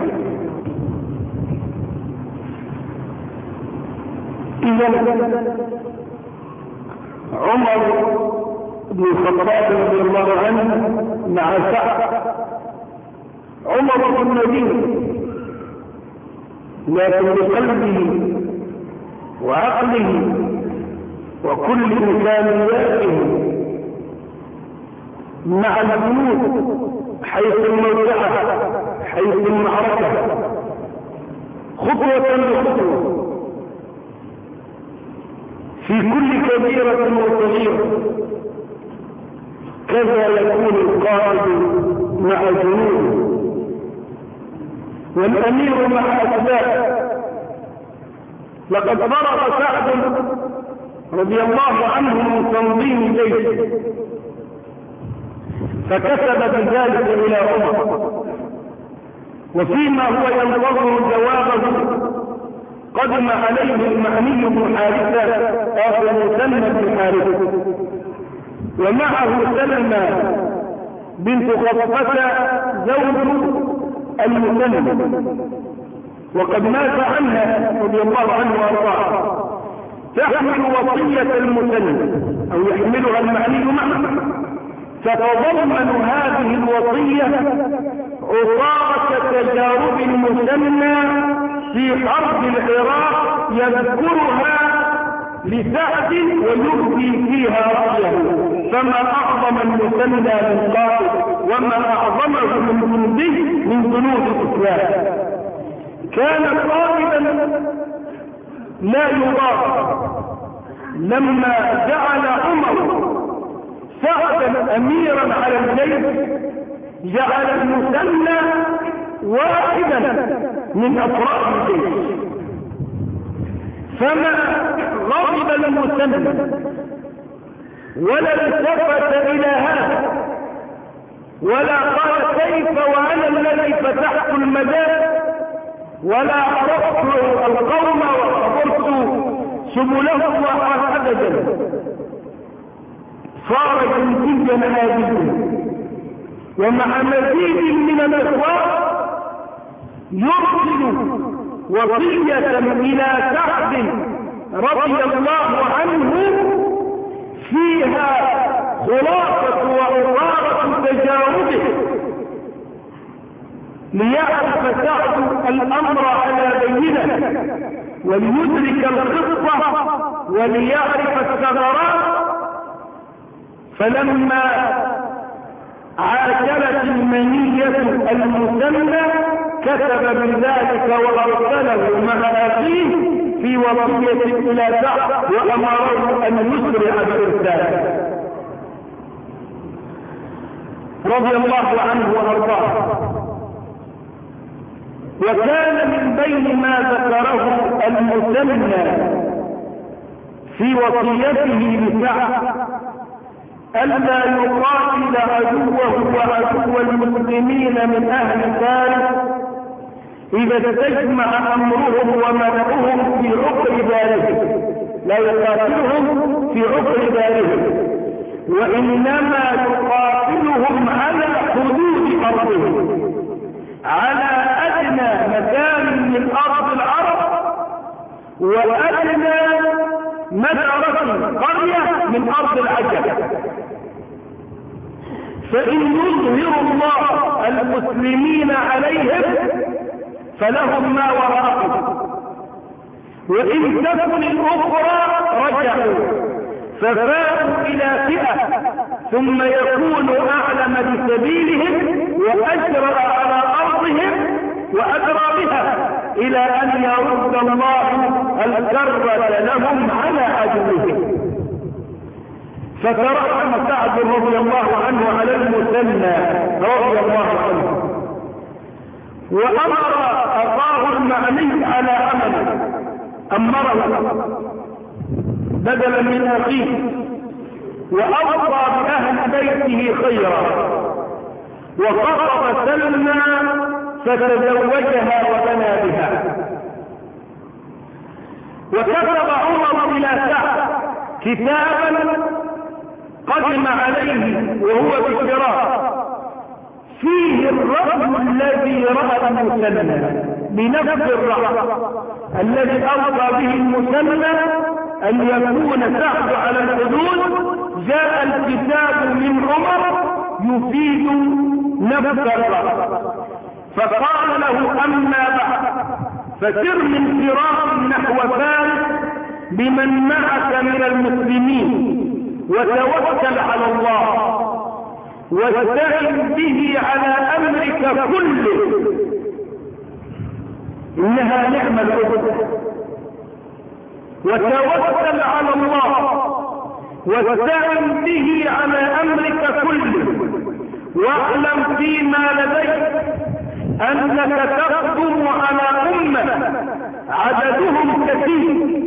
عمر بن الخطاب رضي الله عنه مع سعد. عمر بن النبي لكن بقلبه وعقله وكل إمكانياته مع الجنود حيث الموقعة حيث المعركة خطوة بخطوة في كل كبيرة وصغيرة. كذا يكون القائد مع جنوده والأمير مع أتباعه. لقد فرغ سعد رضي الله عنه من تنظيم جيشه، فكتب بذلك إلى عمر، وفيما هو ينتظر جوابه قدم عليه المعني بن حارثة أخو مسلم بن حارثة، ومعه سلمى بنت خطفة زوج المسلم، وقد مات عنها رضي الله عنه وارضاه، تحمل وصية المسلم أو يحملها المعني معه. تتضمن هذه الوصية عصارة تجارب المسلم في حرب العراق يذكرها لسعد ويبدي فيها رأيه. فما أعظم المسلى من قائد، وما أعظم من جنود الإسلام، كان قائدا لا يضاف. لما جعل عمر سعدا أميرا على الجيش جعل المثنى واحدا من أفراد الجيش، فما غضب المثنى ولا التفت إلى هذا ولا قال كيف وأنا الذي فتحت المجال ولا عرفت القوم وحضرت سبلهم أبدا، صار جنديا هاديا ومع مزيد من الإخوان يرسل وصية إلى سعد رضي الله عنه فيها خلاصة وعبارة تجاوبه ليعرف سعد الأمر على بينه وليدرك الخطة وليعرف الثغرات. فلما عاجلت المنية المثنى كتب بذلك وأرسله مع أخيه في وصية إلى سعد وأمره أن يسرع بالإرسال رضي الله عنه وأرضاه. وكان من بين ما ذكره المثنى في وصيته لسعد ألا يقاتل عدوه وعدو المسلمين من أهل فارس إذا استجمع أمرهم ومنعهم في عقر دارهم، لا يقاتلهم في عقر دارهم وإنما يقاتلهم على حدود أرضهم، على أدنى مكان من أرض العرب وأدنى مدرسة قرية من أرض العجم. فإن يظهر الله المسلمين عليهم فلهم ما وراءهم، وإن تكن الأخرى رجعوا ففاءوا إلى فئة ثم يكونوا أعلم بسبيلهم وأجرأ على أرضهم وأدرى بها إلى أن يرد الله الكرة لهم على عدوهم. فترحم سعد رضي الله عنه على المثنى رضي الله عنه وأمر أخاه المعني على عمله، أمره بدلا من أخيه وأوصى بأهل بيته خيرا وخطب سلمى فتزوجها وبنى بها. وكتب عمر إلى سعد كتابا قدم عليه وهو بالفراق فيه الرجل الذي رأى المثنى بنفس الرأي الذي أوصى به المثنى أن يكون سعد على الحدود. جاء الكتاب من عمر يفيد نفس الرأي، فقال له أما بعد فسر من فراق نحو فارس بمن معك من المسلمين وتوكل على الله واستعن به على أمرك كله، إنها نعمة العبد. وتوكل على الله واستعن به على أمرك كله واعلم فيما لديك أنك تقدم على أمة عددهم كثير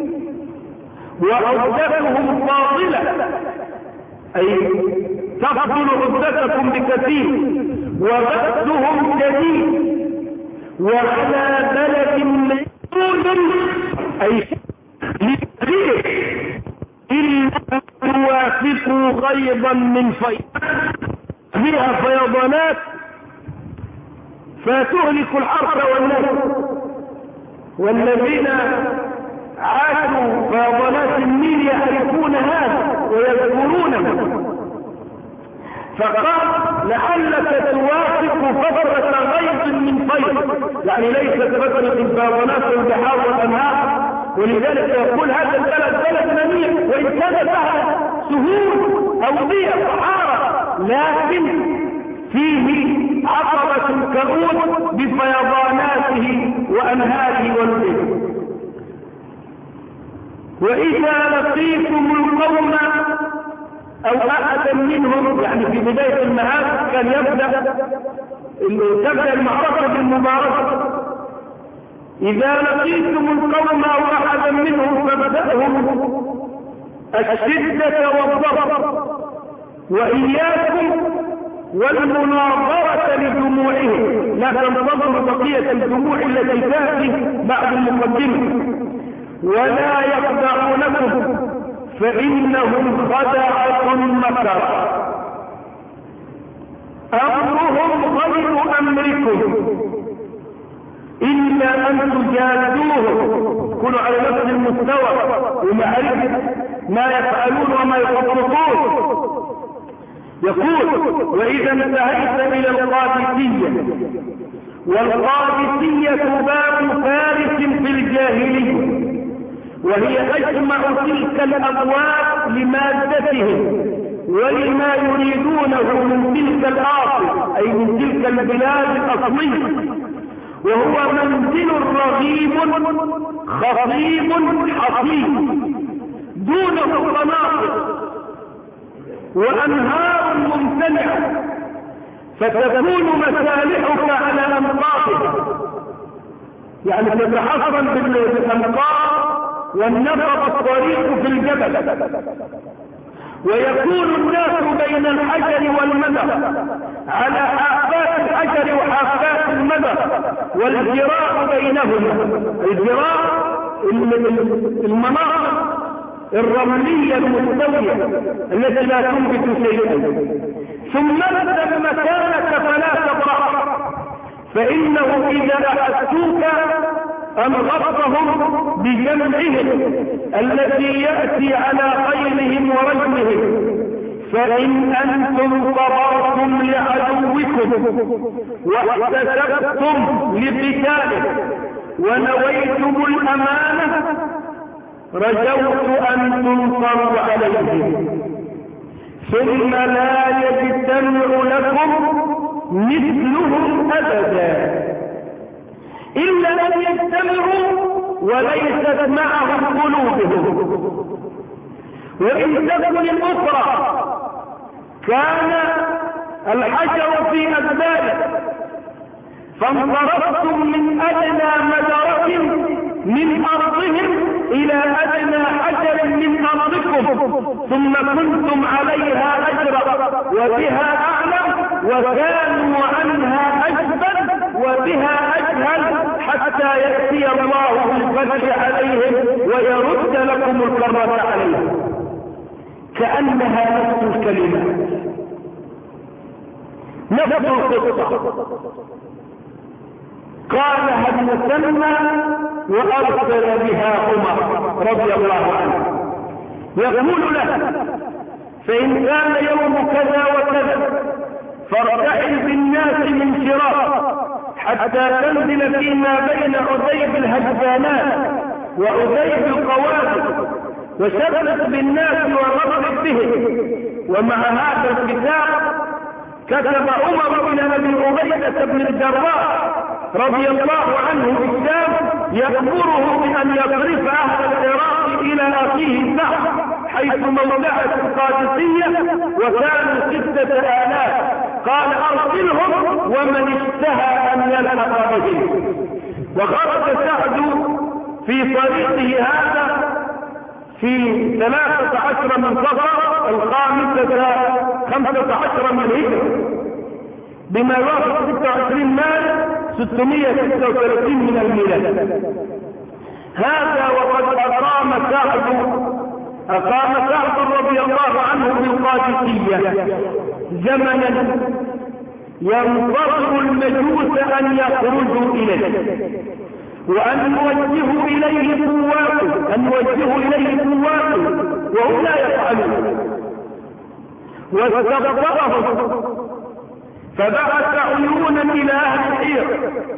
وعدتهم فاضلة، أي تفضل عدتكم بكثير وبثهم جديد وعلى بلد ميمون أي إلا توافقوا غيظا من فيها فيضانات فتهلك الحرث والنسل، والذين عاشوا فيضانات النيل يعرفون هذا ويذكرونه. فقال لعلك توافق فترة غيظ من فيض، يعني ليست فترة الفيضانات والبحار والأنهار، ولذلك يقول هذا البلد بلد منيع وإن كان فيها سهول أودية صحارى لكن فيه عقبة كؤوس بفيضاناته وأنهاره والبيت. وإذا لقيتم القوم أو أحدا منهم، يعني في بداية المعاد كان تبدأ المعركة بالمباركة. إذا لقيتم القوم أو أحدا منهم فابدأهم الشدة والضرب، وإياكم والمناظرة لدموعهم، لا تنتظروا بقية الدموع التي تأتي بعد المقدمة، ولا يخدعونكم فإنهم خدعكم مكرا، أمرهم غير أمركم إلا أن تجادوهم، كونوا على نفس المستوى ومعرفة ما يفعلون وما يخططون. يقول: وإذا انتهيت إلى القادسية، والقادسية باب فارس في الجاهلية، وهي أجمع تلك الأبواب لمادتهم ولما يريدونه من تلك الأرض، أي من تلك البلاد الأصلية، وهو منزل رغيب خطيب حصين دونه مناطق وأنهار ممتلئة، فتكون مسالحك على أنقاضها، يعني تتحصن بالأنقاض والنفق الطريق في الجبل، ويكون الناس بين الحجر والمدى على حافات الحجر وحافات المدى، والجراء بينهما، الجراء المناطق الرملية المستوية التي لا تنبت شيئا. ثم ابدأ مكانك فلا تبرح، فإنه إذا أحسوك أنغطهم بجمعهم الذي يأتي على خيلهم ورجلهم، فإن أنتم صبرتم لعدوكم واحتسبتم لقتاله ونويتم الأمانة رجوت أن تنصروا عليهم، ثم لا يجتمع لكم مثلهم أبدا إلا أن يجتمعوا وليست معهم قلوبهم. وإن تكن الأخرى كان الحجر في أدباره، فانصرفتم من أدنى مدرة من أرضهم إلى أدنى حجر من أرضكم، ثم كنتم عليها أجرا وبها أعلم، وكانوا عنها أجبن وبها أجهل، حتى يأتي الله بالفتح عليهم ويرد لكم الكرة عليهم. كأنها نفس الكلمات، نفس القصة قالها المسمى وأرسل بها عمر رضي الله عنه، يقول له: فإن كان يوم كذا وكذا فارتحل بالناس من شراء حتى تنزل فيما بين عذيب الهجانات وعذيب القوافل، وشبث بالناس وغرب بهم. ومع هذا الكتاب كتب عمر بن أبي عبيدة بن الجراح رضي الله عنه بالشام يأمره بأن يصرف أهل العراق إلى أخيه سعد حيث موضعت القادسية، وكانوا 6000. قال: أرسلهم ومن اشتهى أن يلحق بهم. وخرج سعد في طريقه هذا في 13 من صفر 15 من الهجرة، بما يوافق 26 مارس 636 من الميلاد. هذا وقد أقام سعد رضي الله عنه بالقادسية زمنا ينتظر المجوس أن يخرجوا إليه وأن نوجهوا إليه قواته، وهم لا يفعلون. واستبطأهم فبعث عيونا إلى أهل الحير،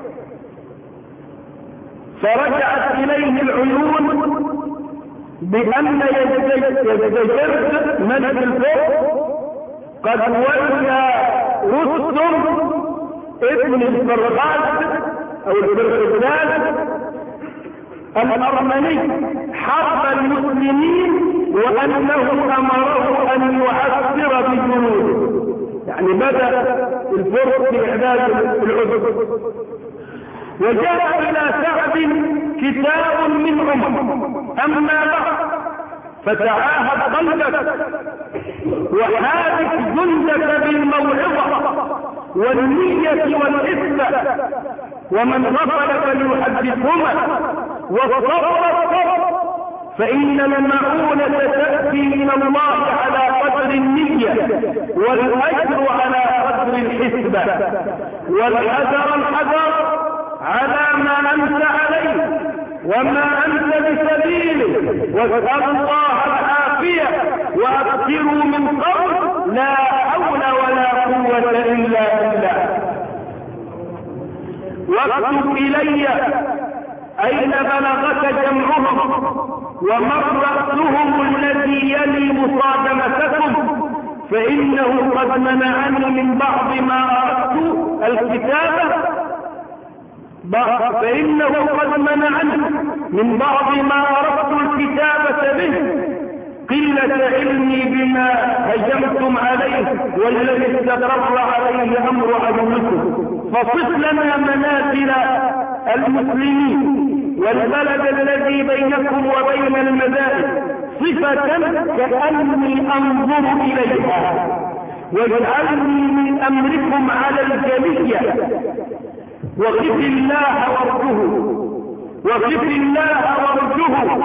فرجعت إليه العيون بأن يزدجرد ملك الفوق قد ولى رستم ابن الفرغاز او الفرغاز الارمني حرب المسلمين وانه امره ان يعسر بجنوده، يعني بدأ الفرق في اعداد العذر. وجاء الى سعد كتاب من عمر، اما بعد فتعاهد قلبك وحادث جندك بالموعظة والنية والإثبة، ومن غفل فليحدثهما والصبر، فإن المعونة تأتي من الله على قدر النية والأجر على قدر الحسبة، والحذر على ما أنت عليه وما أنت بسبيله، واسأل الله العافية وأكثروا من قول لا حول ولا قوة إلا بالله. واكتب إلي أين بلغك جمعهم ومن رأسهم الذي يلي مصادمتكم، فإنه قد منعني من بعض ما أردت الكتابة من بعض ما أردت الكتابة به قلة علمي بما هجمتم عليه والذي استقر عليه أمر عدوكم، فصف لنا منازل المسلمين والبلد الذي بينكم وبين المدائن صفة كأني أنظر إليها، واجعلني من أمركم على الجميع، وخف الله وارجه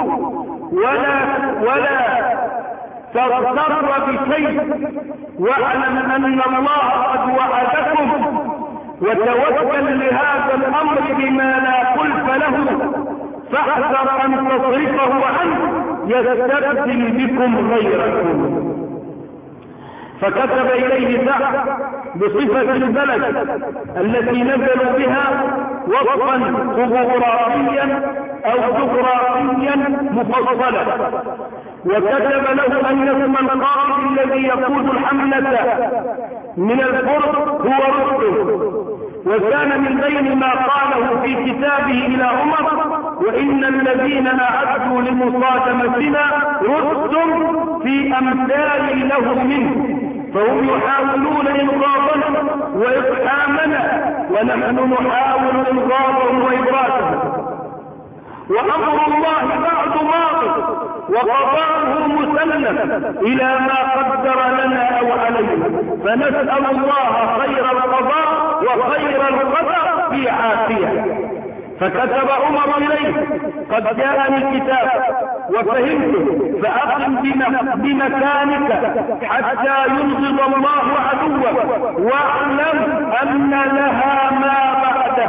ولا تغتر بشيء، واعلم أن الله قد وعدكم، وتوكل لهذا الأمر بما لا خلف له، فاحذر أن تصرفه عنه يستبدل بكم غيركم. فكتب إليه سعد بصفة البلد التي نزلوا بها وصفا طبوغرافيا أو جغرافيا مفصلا، وكتب له أن اسم القائد الذي يقود الحملة من الفرس هو رستم، وكان من بين ما قاله في كتابه إلى عمر: وإن الذين أعدوا لمصادمتنا رستم في أمثال له منه، فهم يحاولون إنقاذنا وإقحامنا، ونحن نحاول إنقاذهم وإبرازهم، وأمر الله بعد ماضي وقضاؤه مسلم إلى ما قدر لنا أو علينا، فنسأل الله خير القضاء وخير القدر في عافية. فكتب عمر إليه: قد جاءني الكتاب وفهمته، فأقم بمكانك حتى ينقذ الله عدوك، واعلم أن لها ما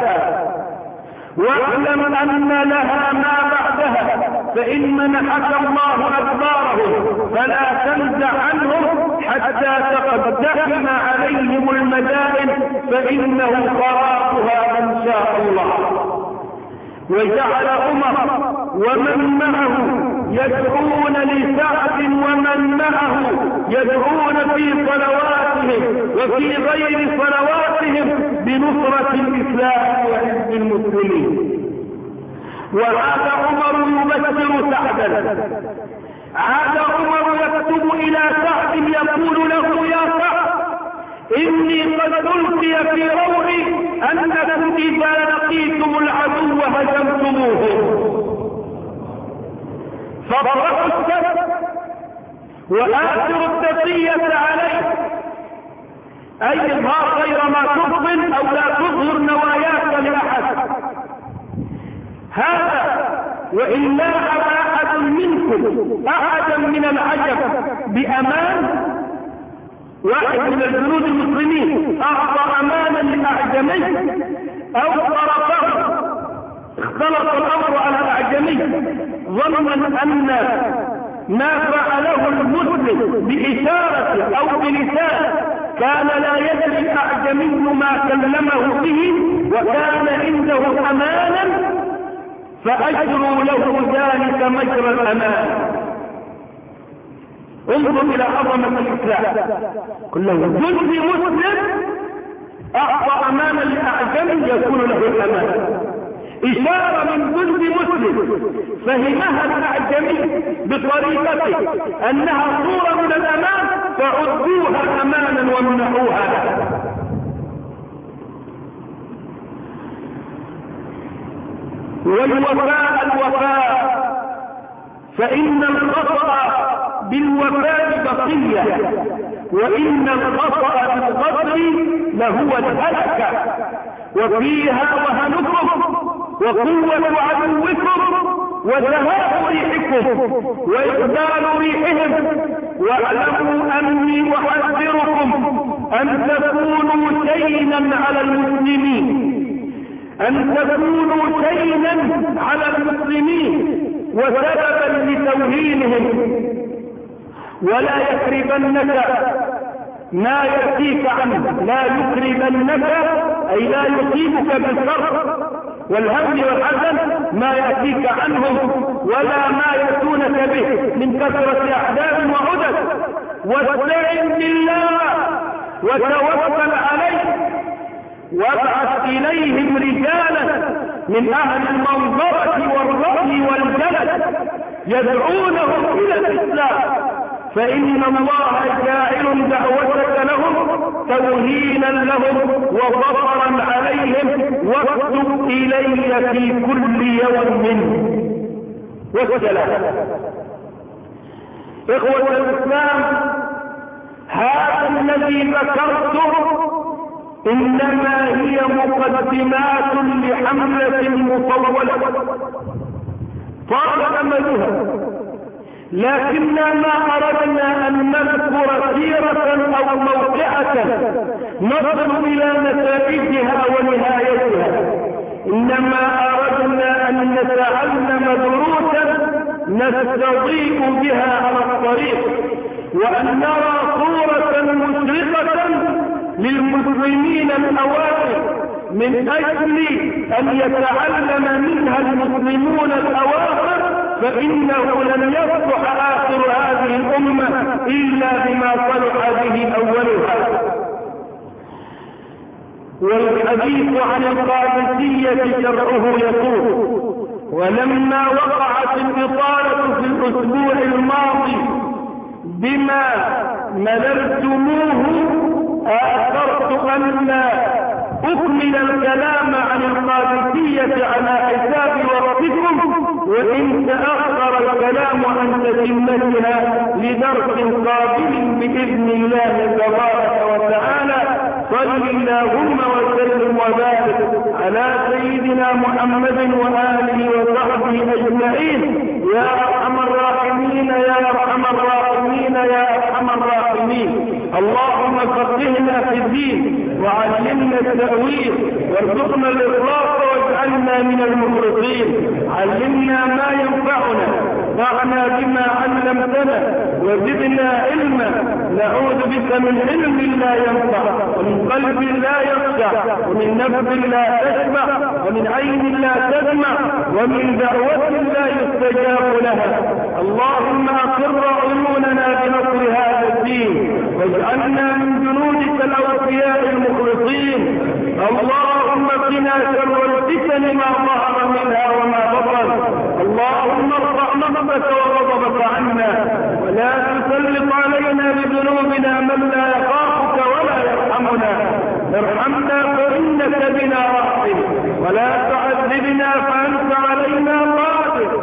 بعدها، فإن منحك الله أكبارهم فلا تنزع عنهم حتى تقدم عليهم المدائن، فإنه قرارها إن شاء الله. وجعل عمر ومن معه يدعون لسعد ومن معه يدعون في صلواتهم وفي غير صلواتهم بنصرة الإسلام وحزب المسلمين. وعاد عمر يبشر سعدا، عاد عمر يكتب إلى سعد يقول له: يا سعد، إني قد ألقي في روعي أنكم إذا لقيتم العدو هزمتموه، فاطرحوا السبب وآثروا التقية عليه، أي اظهار غير ما تبطن أو لا تظهر نواياك لأحد. هذا وإن لاحظ أحد منكم أحدا من العجب بأمان، واحد من الجنود المسلمين أعطى أمانا لأعجمي أو طرفه، اختلط الأمر على الأعجمي ظنا أن ما فعله المسلم بإشارة أو بلسان كان لا يدري الأعجمي ما كلمه به وكان عنده أمانا، فأجروا له ذلك مجرى الأمان. انظر إلى عظمة الإسلام، كل جندي مسلم أعطى أمانا لأعجم يكون له الأمان. إشارة من جند مسلم فهمها الأعجمي بطريقته أنها صورة من الأمان فعدوها أمانا وامنحوها له. والوفاء فإن الخطأ بالوفاء بقية، وإن الخطأ بالغدر لهو الهلكة، وفيها وهنكم وقوة عدوكم وذهاب ريحكم وإقبال ريحهم. واعلموا أني أحذركم أن تكونوا شينا على المسلمين، أن تكونوا شينا على المسلمين وسببا لتوهينهم. ولا يقربنك ما يأتيك عنه، لا يقربنك أي لا يصيبك بالشر والهم والحزن ما يأتيك عنهم ولا ما يأتونك به من كثرة أحداث وعدد. واستعن بالله وتوكل عليه، وابعث إليهم رجالا من أهل المنظرة والرأي والجلد يدعونهم إلى الإسلام، فإن الله جاعل دعوتك لهم توهينا لهم وظفرا عليهم. واكتب إلي في كل يوم والسلام. إخوة الإسلام، هذا الذي ذكرته إنما هي مقدمات لحملة مطولة طال أمدها، لكننا ما أردنا أن نذكر سيرة أو موقعة نصل إلى نتائجها ونهايتها، إنما أردنا أن نتعلم دروسا نستضيء بها على الطريق، وأن نرى صورة مشرقة للمسلمين الأوائل من أجل أن يتعلم منها المسلمون الأواخر، فإنه لن يصلح آخر هذه الأمة إلا بما صلح به أولها. والحديث عن القادسية شرعه يقول: ولما وقعت الإطالة في الأسبوع الماضي بما مللتموه آثرت أن أكمل الكلام عن القادسية على حساب وقتكم، وإن تأخر الكلام عن تتمتها لدرس قابل بإذن الله تبارك وتعالى. صل اللهم وسلم وبارك على سيدنا محمد وآله وصحبه أجمعين. يا أرحم الراحمين يا أرحم الراحمين يا أرحم الراحمين. اللهم فقهنا في الدين وعلمنا التأويل وارزقنا الإخلاص واجعلنا من المخلصين. علمنا ما ينفعنا وانفعنا بما علمتنا وزدنا علما. نعوذ بك من علم لا ينفع ومن قلب لا يخشع ومن نفس لا تشبع ومن عين لا تدمع ومن دعوة لا يستجاب لها. اللهم أقر عيوننا بنصر هذا الدين واجعلنا من جنودك الأوفياء المخلصين. اللهم قنا شر الفتن ما ظهر منها وما بطن. اللهم ارفع مغضبك وغضبك عنا ولا تسلط علينا بذنوبنا من لا يخافك ولا يرحمنا. ارحمنا فإنك بنا راحم ولا تعذبنا فأنت علينا قادر.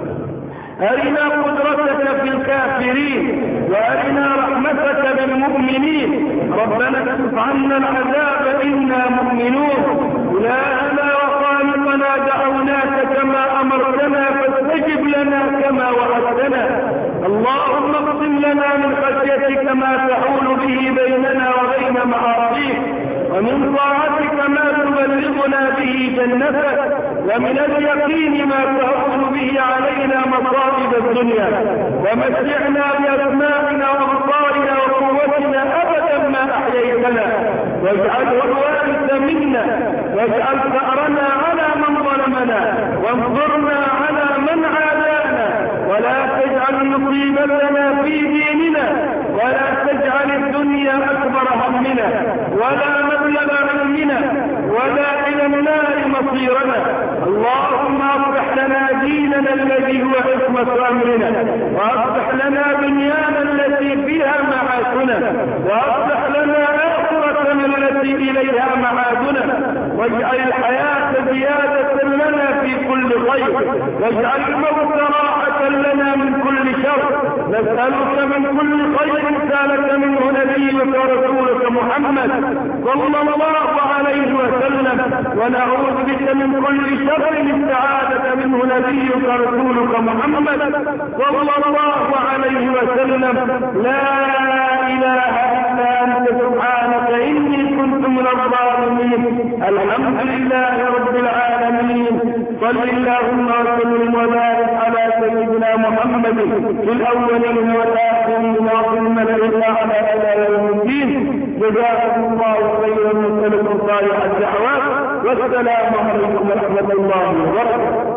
أرنا قدرتك في الكافرين وأرنا رحمتك بالمؤمنين. ربنا اكشف عنا العذاب إنا مؤمنون. إلهنا وخالقنا دعوناك كما أمرتنا فاستجب لنا كما وعدتنا. اللهم اقسم لنا من خشيتك ما تحول به بيننا وبين معاصيك ومن طاعتك ما تبلغنا به جنتك ومن اليقين ما تهون به علينا مصائب الدنيا. ومتعنا بأسماعنا وأبصارنا وقوتنا أبدا ما أحييتنا واجعله الوارث منا واجعل ثأرنا على من ظلمنا وانصرنا على من عادانا ولا تجعل مصيبتنا في ديننا ولا تجعل الدنيا أكبر همنا ولا مبلغ على علمنا ولا إلى النار مصيرنا. اللهم أصلح لنا ديننا الذي هو عصمة أمرنا، وأصلح لنا دنيانا التي فيها معاشنا، وأصلح لنا آخرتنا التي إليها معادنا، واجعل الحياة زيادة لنا في كل خير، واجعل الموت راحة لنا من كل شر. نسألك من كل خير سألك منه نبيك ورسولك محمد صلى الله عليه وسلم، ونعوذ بك من كل شر استعاذك منه نبيك ورسولك محمد صلى الله عليه وسلم. لا إله إلا أنت سبحانك إني كنت من الظالمين. الحمد لله رب العالمين. صل اللهم وسلم وبارك على سيدنا محمد في الأولين والآخرين وفي الملأ الأعلى إلى يوم الدين. جزاكم الله خيرا وسلم صالح الدعوات، والسلام عليكم ورحمة الله وبركاته.